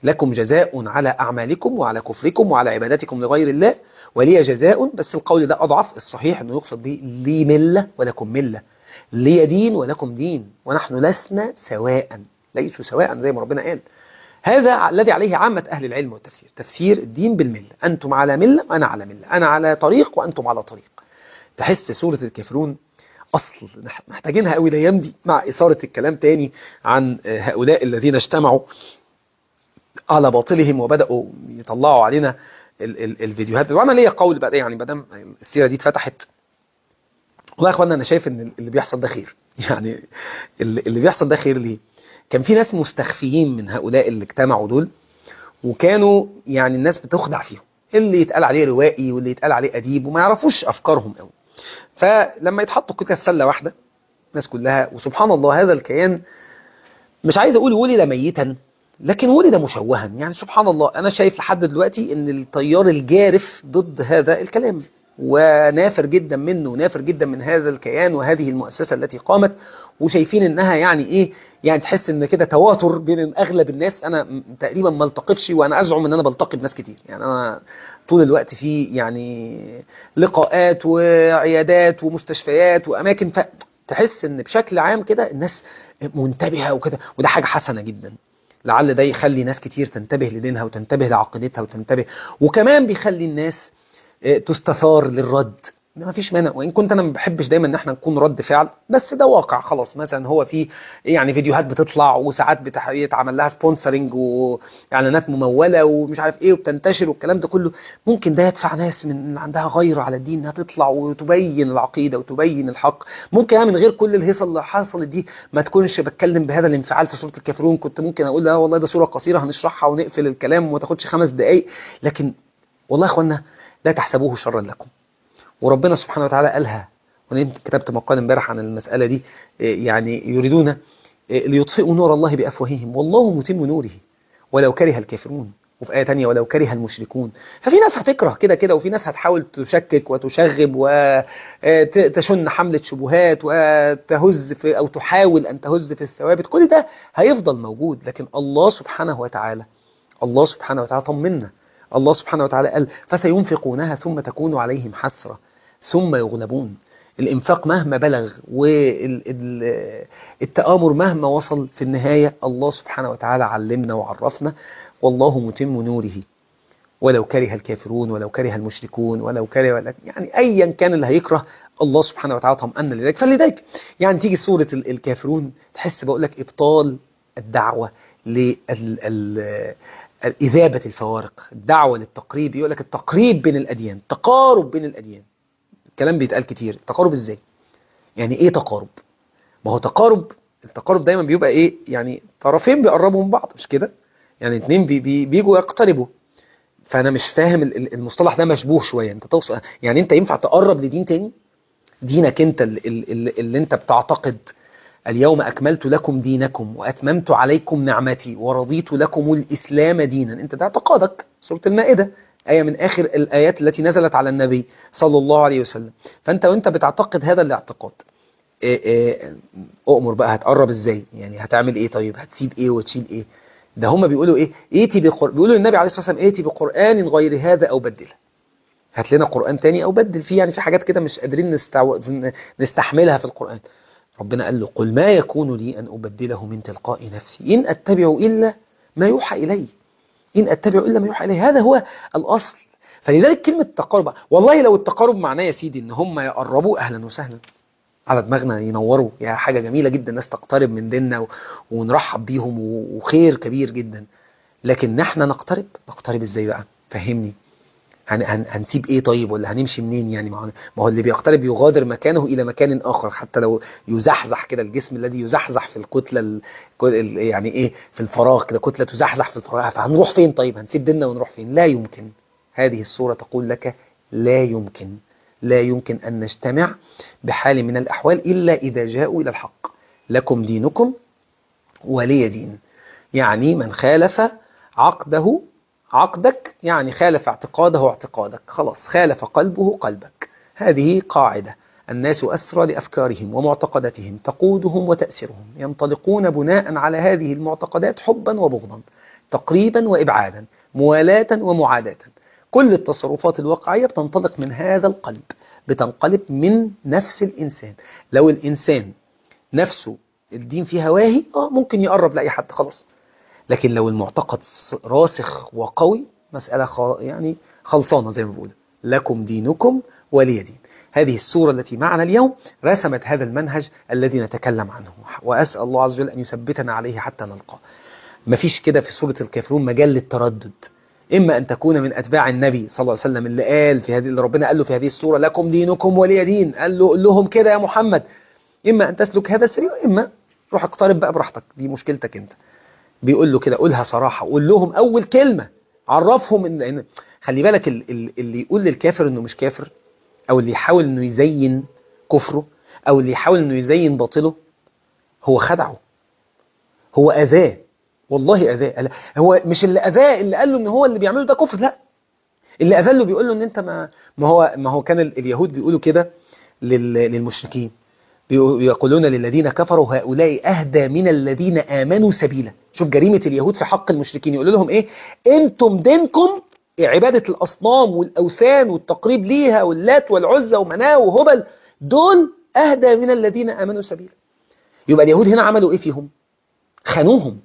لكم جزاء على أعمالكم وعلى كفركم وعلى عبادتكم لغير الله ولي جزاء. بس القول ده أضعف، الصحيح أنه يقصد به لي ملة ولكم ملة، لي دين ولكم دين، ونحن لسنا سواء، ليسوا سواء زي ما ربنا قال. هذا الذي عليه عامة أهل العلم والتفسير، تفسير الدين بالملة، أنتم على ملة وأنا على ملة، أنا على طريق وأنتم على طريق. تحس سورة الكافرون أصل محتاجينها قوي الأيام دي، مع إثارة الكلام تاني عن هؤلاء الذين اجتمعوا على باطلهم وبدأوا يطلعوا علينا الفيديوهات. وانا ليا قول بقى، يعني بدام السيرة دي اتفتحت، والله يا اخوانا انا شايف ان اللي بيحصل ده خير. يعني اللي بيحصل ده خير ليه؟ كان في ناس مستخفيين من هؤلاء اللي اجتمعوا دول، وكانوا يعني الناس بتخدع فيهم، اللي يتقال عليه روائي واللي يتقال عليه أديب، وما يعرفوش أفكارهم قوي. فلما يتحطوا كده في سلة واحدة الناس كلها، وسبحان الله هذا الكيان مش عايز أقول ولد ميتا، لكن ولد مشوها. يعني سبحان الله أنا شايف لحد دلوقتي أن التيار الجارف ضد هذا الكلام، ونافر جدا منه، ونافر جدا من هذا الكيان وهذه المؤسسة التي قامت، وشايفين انها يعني ايه، يعني تحس ان كده تواتر بين اغلب الناس. انا تقريبا ما التقيتش، وانا ازعم ان انا بلتقي بناس كتير، يعني انا طول الوقت في يعني لقاءات وعيادات ومستشفيات واماكن، فتحس ان بشكل عام كده الناس منتبهة وكده، وده حاجة حسنة جدا. لعل ده يخلي ناس كتير تنتبه لدينها وتنتبه لعقيدتها وتنتبه، وكمان بيخلي الناس تستثار للرد. ما فيش مانع، وان كنت انا ما بحبش دايما ان احنا نكون رد فعل، بس ده واقع خلاص. مثلا هو في يعني فيديوهات بتطلع وساعات بيتعمل لها سبونسرنج واعلانات مموله ومش عارف ايه وبتنتشر والكلام ده كله، ممكن ده يدفع ناس من عندها غيره على الدين انها تطلع وتبين العقيده وتبين الحق. ممكن انا من غير كل الهيصه اللي حصلت دي ما تكونش بتكلم بهذا الانفعال في سوره الكافرون، كنت ممكن اقول لا والله ده سوره قصيره هنشرحها ونقفل الكلام وما تاخدش 5 دقائق. لكن والله يا اخوانا لا تحسبوه شرا لكم، وربنا سبحانه وتعالى قالها، وانا كتبت مقال امبارح عن المسألة دي. يعني يريدون ليطفئوا نور الله بأفواههم والله متم نوره ولو كره الكافرون، وفي آية تانية ولو كره المشركون. ففي ناس هتكره كده كده، وفي ناس هتحاول تشكك وتشغب وتشن حملة شبهات وتهز في أو تحاول أن تهز في الثوابت. كل ده هيفضل موجود، لكن الله سبحانه وتعالى طمنا. الله سبحانه وتعالى قال فسينفقونها ثم تكون عليهم حسرة ثم يغلبون. الإنفاق مهما بلغ والتآمر مهما وصل، في النهاية الله سبحانه وتعالى علمنا وعرفنا والله متم نوره ولو كره الكافرون ولو كره المشركون ولو كره يعني أيا كان اللي هيكره، الله سبحانه وتعالى طمأن لذلك. فلذلك يعني تيجي سورة الكافرون تحس بقول لك إبطال الدعوة إذابة الفوارق، الدعوة للتقريب. يقول لك التقريب بين الأديان، تقارب بين الأديان. الكلام بيتقال كتير، التقارب إزاي؟ يعني إيه تقارب؟ ما هو التقارب دايما بيبقى إيه؟ يعني طرفين بيقربوا من بعض، مش كده؟ يعني اتنين بيجوا يقتربوا. فأنا مش فاهم المصطلح ده مشبوه شوية. أنت توصل يعني أنت ينفع تقرب لدين تاني؟ دينك أنت اللي أنت بتعتقد اليوم أكملت لكم دينكم وأتممت عليكم نعمتي ورضيت لكم الإسلام دينا، أنت ده اعتقادك. سورة المائدة آية من آخر الآيات التي نزلت على النبي صلى الله عليه وسلم. فأنت وأنت بتعتقد هذا الاعتقاد، أؤمر بقى هتقرب إزاي؟ يعني هتعمل إيه؟ طيب هتسيب إيه وتشيل إيه؟ ده هم بيقولوا إيه؟ بيقولوا للنبي عليه الصلاة والسلام ائتي بقرآن غير هذا أو بدله. هات لنا قرآن تاني أو بدل فيه، يعني في حاجات كده مش قادرين نستحملها في القرآن. ربنا قال له قل ما يكون لي أن أبدله من تلقاء نفسي إن أتبع إلا ما يوحى إلي، إن أتبع إلا ما يوحى إلي. هذا هو الأصل. فلذلك كلمة تقارب، والله لو التقارب معناه يا سيدي إن هم يقربوا، أهلا وسهلا، على دماغنا، ينوروا، يا حاجة جميلة جدا الناس تقترب من ديننا ونرحب بيهم وخير كبير جدا. لكن نحن نقترب إزاي بقى؟ فهمني. هنسيب ايه طيب؟ ولا هنمشي منين؟ يعني ما هو اللي بيقترب يغادر مكانه الى مكان اخر، حتى لو يزحزح كده الجسم الذي يزحزح في الكتله يعني ايه، في الفراغ كده كتله تزحزح في الفراغ. فهنروح فين طيب؟ هنسيب ديننا ونروح فين؟ لا يمكن. هذه السوره تقول لك لا يمكن ان نجتمع بحال من الاحوال الا اذا جاءوا الى الحق. لكم دينكم ولي دين. يعني من خالف عقدك، يعني خالف اعتقاده اعتقادك، خلاص خالف قلبه قلبك. هذه قاعدة. الناس أسرى لأفكارهم ومعتقداتهم تقودهم وتأسرهم، ينطلقون بناء على هذه المعتقدات حبا وبغضا. تقريبا وإبعادا، موالاة ومعاداة. كل التصرفات الواقعية بتنطلق من هذا القلب، بتنقلب من نفس الإنسان. لو الإنسان نفسه الدين فيها واهي ممكن يقرب لأي حد خلاص، لكن لو المعتقد راسخ وقوي مسألة يعني خلصانة زي ما بقول، لكم دينكم ولي دين. هذه السورة التي معنا اليوم رسمت هذا المنهج الذي نتكلم عنه، وأسأل الله عز وجل أن يثبتنا عليه حتى نلقاه. مفيش كده في سورة الكافرون مجال للتردد، إما أن تكون من أتباع النبي صلى الله عليه وسلم اللي قال في هذه، اللي ربنا قال له في هذه السورة لكم دينكم ولي دين، قال له قل لهم كده يا محمد، إما أن تسلك هذا السبيل، إما روح اقترب بقى براحتك، دي مشكلتك أنت. بيقول له كده قولها صراحة، قول لهم أول كلمة، عرفهم إن خلي بالك اللي يقول للكافر إنه مش كافر، أو اللي يحاول إنه يزين كفره، أو اللي يحاول إنه يزين باطله، هو خدعه، هو أذاه، والله أذاه. هو مش اللي أذاه اللي قال له إن هو اللي بيعمله ده كفر، لا، اللي أذاه له بيقول له إن أنت ما هو كان اليهود بيقولوا كده للمشركين، يقولون للذين كفروا هؤلاء أهدى من الذين آمنوا سبيلا. شوف جريمة اليهود في حق المشركين، يقولوا لهم إيه؟ أنتم دينكم عبادة الأصنام والأوثان والتقريب ليها واللات والعزة ومناة وهبل، دول أهدى من الذين آمنوا سبيلا. يبقى اليهود هنا عملوا إيه فيهم؟ خانوهم.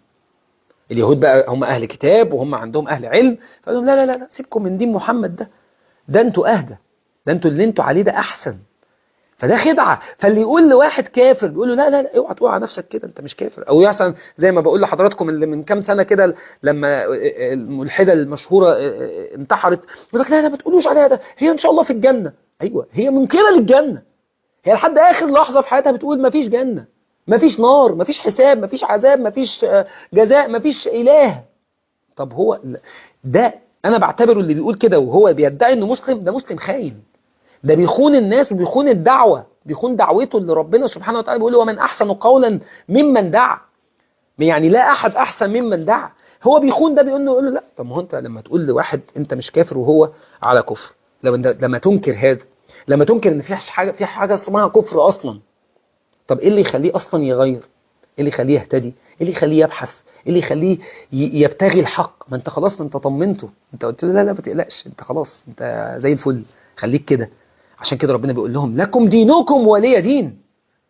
اليهود بقى هم أهل كتاب وهم عندهم أهل علم، فقالوا لا لا لا سيبكم من دين محمد ده أنتوا أهدى، ده أنتوا اللي أنتوا عليه ده أحسن. فده خدعة. فاللي يقول لواحد كافر بيقول له لا لا لا اوعى تقول على نفسك كده انت مش كافر. او مثلا زي ما بقول لحضراتكم اللي من كام سنة كده لما الملحدة المشهورة انتحرت، يقول لك لا لا ما تقولوش عليها ده، هي ان شاء الله في الجنة. ايوه هي منكرة للجنة، هي لحد اخر لحظة في حياتها بتقول ما فيش جنة، ما فيش نار، ما فيش حساب، ما فيش عذاب، ما فيش جزاء، ما فيش اله. طب هو ده انا بعتبره اللي بيقول كده وهو بيدعي انه مسلم، ده مسلم خاين، ده بيخون الناس وبيخون الدعوة، بيخون دعوته اللي ربنا سبحانه وتعالى بيقول له ومن أحسن قولا ممن دعا، يعني لا أحد أحسن ممن دعا. هو بيخون ده، بيقول له لا. طب ما هو أنت لما تقول لواحد أنت مش كافر وهو على كفر، لما تنكر هذا، لما تنكر إن في حاجة اسمها كفر أصلا، طب إيه اللي يخليه أصلا يغير؟ إيه اللي يخليه يهتدي؟ إيه اللي يخليه يبحث؟ إيه اللي يخليه يبتغي الحق؟ ما أنت خلاص أنت طمنته، أنت قلت له لا لا ما تقلقش، أنت خلاص أنت زي الفل، خليك كده. عشان كده ربنا بيقول لهم لكم دينكم ولي دين،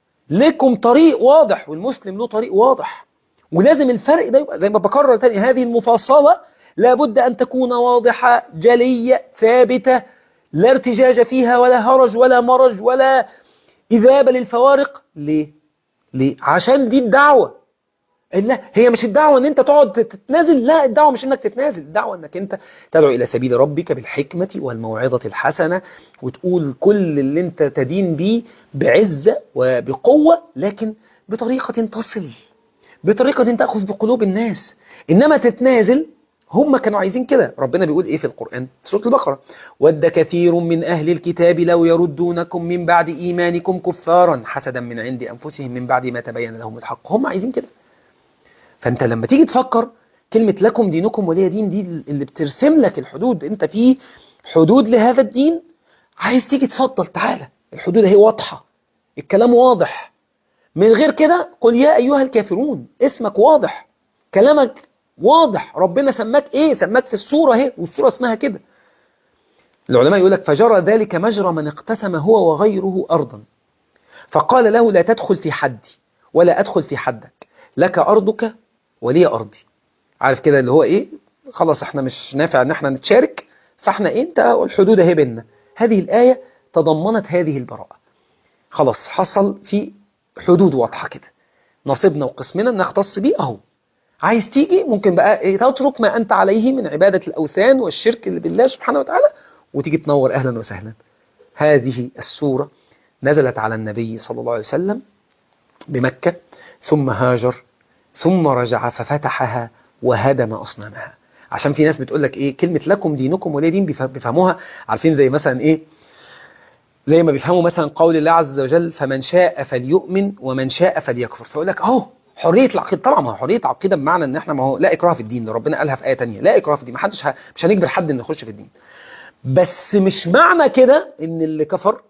لكم طريق واضح، والمسلم له طريق واضح. ولازم الفرق ده يبقى زي ما بكرر تاني، هذه المفاصلة لابد أن تكون واضحة جلية ثابتة، لا ارتجاج فيها ولا هرج ولا مرج ولا إذابة للفوارق. ليه؟ عشان دي الدعوة. لا هي مش الدعوة ان انت تقعد تتنازل، لا الدعوة مش انك تتنازل، الدعوة انك انت تدعو الى سبيل ربك بالحكمة والموعظة الحسنة، وتقول كل اللي انت تدين بيه بعزة وبقوة، لكن بطريقة تصل، بطريقة تأخذ بقلوب الناس. انما تتنازل، هم كانوا عايزين كده. ربنا بيقول ايه في القرآن سورة البقرة؟ ود كثير من اهل الكتاب لو يردونكم من بعد ايمانكم كفارا حسدا من عند انفسهم من بعد ما تبين لهم الحق. هم عايزين كده. فأنت لما تيجي تفكر كلمة لكم دينكم ولي دين دي اللي بترسم لك الحدود، أنت في حدود لهذا الدين، عايز تيجي تفضل تعالى، الحدود هي واضحة، الكلام واضح. من غير كده قل يا أيها الكافرون، اسمك واضح، كلامك واضح، ربنا سماك إيه؟ سماك في السورة اهي، والسورة اسمها كده. العلماء يقول لك فجرى ذلك مجرى من اقتسم هو وغيره أرضا، فقال له لا تدخل في حدي ولا أدخل في حدك، لك أرضك ولي أرضي. عارف كده اللي هو إيه؟ خلاص احنا مش نافع ان احنا نتشارك، فاحنا إيه؟ انت والحدود اهي بيننا. هذه الآية تضمنت هذه البراءة. خلاص حصل في حدود واضحة كده، نصيبنا وقسمنا نختص بيه اهو. عايز تيجي ممكن بقى إيه؟ تترك ما أنت عليه من عبادة الأوثان والشرك بالله سبحانه وتعالى، وتيجي تنور أهلا وسهلا. هذه السورة نزلت على النبي صلى الله عليه وسلم بمكة، ثم هاجر، ثم رجع ففتحها وهدم أصنامها. عشان في ناس بتقول لك إيه كلمة لكم دينكم ولي دين، بيفهموها عارفين زي مثلا إيه، زي ما بيفهموا مثلا قول الله عز وجل فمن شاء فليؤمن ومن شاء فليكفر. فيقول لك أهو حرية العقيدة. طبعا ما هو حرية عقيدة بمعنى إن إحنا ما هو لا إكراه في الدين، ربنا قالها في آية تانية لا إكراه في الدين، مش هنجبر حد إنه يخش في الدين. بس مش معنى كده إن اللي كفر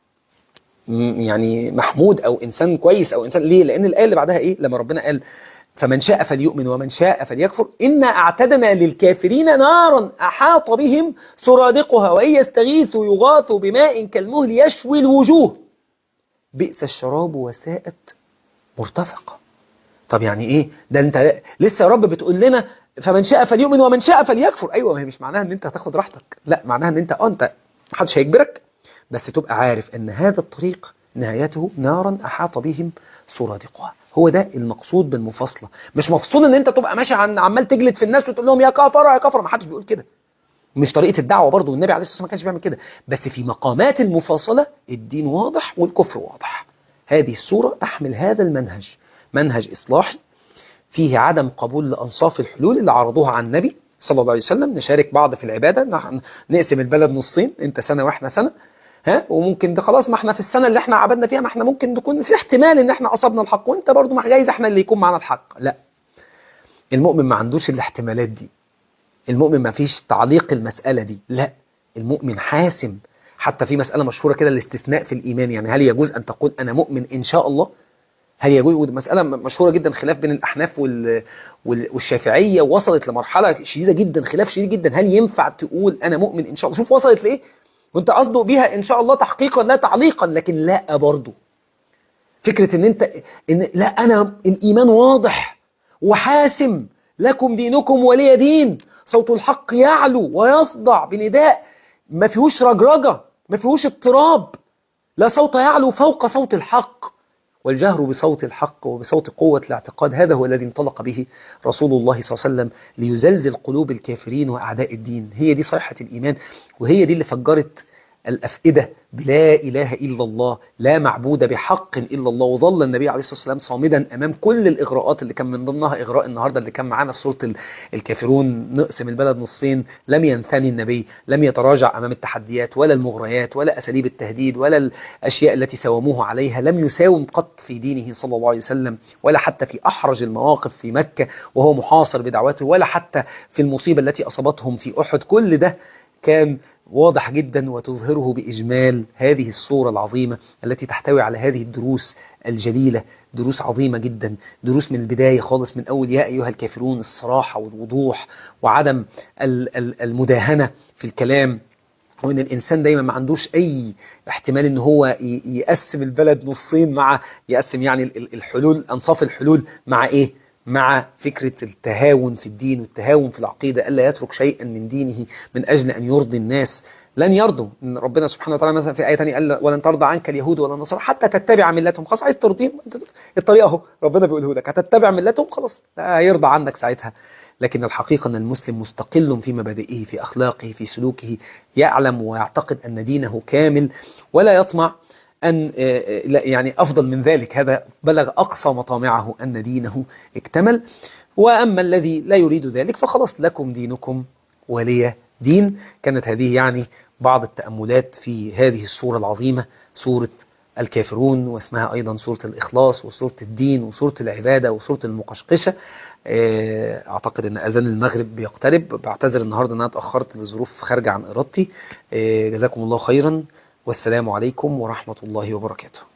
يعني محمود أو إنسان كويس أو إنسان ليه، لأن الآية اللي بعدها إيه لما ربنا قال فمن شاء فليؤمن ومن شاء فليكفر إنا أعتدنا للكافرين نارا أحاط بهم سرادقها وإن يستغيثوا يغاثوا بماء كالمهل يشوي الوجوه بئس الشراب وساءت مرتفقة. طب يعني إيه ده؟ أنت لسه يا رب بتقول لنا فمن شاء فليؤمن ومن شاء فليكفر. أيوة، هي مش معناها أن أنت هتاخد راحتك، لا، معناها أن أنت محدش هيجبرك، بس تبقى عارف أن هذا الطريق نهايته نارا أحاط بهم سرادقها. هو ده المقصود بالمفاصلة. مش مفصول ان انت تبقى ماشي عمال تجلد في الناس وتقول لهم يا كفر يا كفر، ما حدش بيقول كده، مش طريقة الدعوة برضو، والنبي عليه الصلاة والسلام ما كانش بيعمل كده. بس في مقامات المفاصلة الدين واضح والكفر واضح. هذه السورة تحمل هذا المنهج، منهج إصلاحي فيه عدم قبول لأنصاف الحلول اللي عرضوها عن النبي صلى الله عليه وسلم. نشارك بعض في العبادة، نقسم البلد نصين، انت سنة واحنا سنة، وممكن ده خلاص، ما احنا في السنة اللي احنا عبدنا فيها، ما احنا ممكن نكون في احتمال ان احنا اصبنا الحق وانت برضو ما جايز احنا اللي يكون معنا الحق. لا، المؤمن ما عندوش الاحتمالات دي، المؤمن ما فيش تعليق المسألة دي، لا، المؤمن حاسم. حتى في مسألة مشهورة كده، الاستثناء في الإيمان، يعني هل يجوز أن تقول أنا مؤمن إن شاء الله؟ هل يجوز؟ ودي مسألة مشهورة جدا، خلاف بين الأحناف والشافعية، وصلت لمرحلة شديدة جدا، خلاف شديد جدا، هل ينفع تقول أنا مؤمن إن شاء الله؟ شوف وصلت لإيه، وانت قصده بيها ان شاء الله تحقيقا لا تعليقا. لكن لا، برضو فكرة ان لا، انا الايمان واضح وحاسم، لكم دينكم ولي دين، صوت الحق يعلو ويصدع بنداء ما فيهوش رجرجة، ما فيهوش اضطراب، لا صوت يعلو فوق صوت الحق، والجهر بصوت الحق وبصوت قوة الاعتقاد، هذا هو الذي انطلق به رسول الله صلى الله عليه وسلم ليزلزل قلوب الكافرين وأعداء الدين. هي دي صيحة الإيمان، وهي دي اللي فجرت الأفئدة بلا إله إلا الله، لا معبود بحق إلا الله. وظل النبي عليه الصلاة والسلام صامدا أمام كل الإغراءات اللي كان من ضمنها إغراء النهاردة اللي كان معانا في سورة الكافرون، نقسم البلد نصين. لم ينثني النبي، لم يتراجع أمام التحديات ولا المغريات ولا أساليب التهديد ولا الأشياء التي ساوموه عليها. لم يساوم قط في دينه صلى الله عليه وسلم، ولا حتى في أحرج المواقف في مكة وهو محاصر بدعوته، ولا حتى في المصيبة التي أصابتهم في أحد. كل ده كان واضح جدا، وتظهره بإجمال هذه الصورة العظيمة التي تحتوي على هذه الدروس الجليلة، دروس عظيمة جدا، دروس من البداية خالص، من أول يا أيها الكافرون، الصراحة والوضوح وعدم المداهنة في الكلام، وإن الإنسان دايما ما عندوش أي احتمال إن هو يقسم البلد نصين، مع يقسم يعني الحلول، أنصاف الحلول، مع إيه؟ مع فكرة التهاون في الدين والتهاون في العقيدة، ألا يترك شيئا من دينه من أجل أن يرضي الناس. لن يرضوا. إن ربنا سبحانه وتعالى مثلا في آية تانية قال ولن ترضى عنك اليهود ولا النصارى حتى تتبع ملتهم. خلاص، عايز ترضيهم، الطريقة اهو ربنا بيقوله لك، هتتبع ملتهم، خلاص هيرضى عنك ساعتها. لكن الحقيقة أن المسلم مستقل في مبادئه، في أخلاقه، في سلوكه، يعلم ويعتقد أن دينه كامل، ولا يطمع أن يعني أفضل من ذلك. هذا بلغ أقصى مطامعه أن دينه اكتمل. وأما الذي لا يريد ذلك فخلاص، لكم دينكم ولي دين. كانت هذه يعني بعض التأملات في هذه السورة العظيمة، سورة الكافرون، واسمها أيضا سورة الإخلاص وسورة الدين وسورة العبادة وسورة المقشقشة. أعتقد أن أذان المغرب بيقترب. بعتذر النهاردة أن أنا اتأخرت لظروف خارجة عن إرادتي. جزاكم الله خيرا، والسلام عليكم ورحمة الله وبركاته.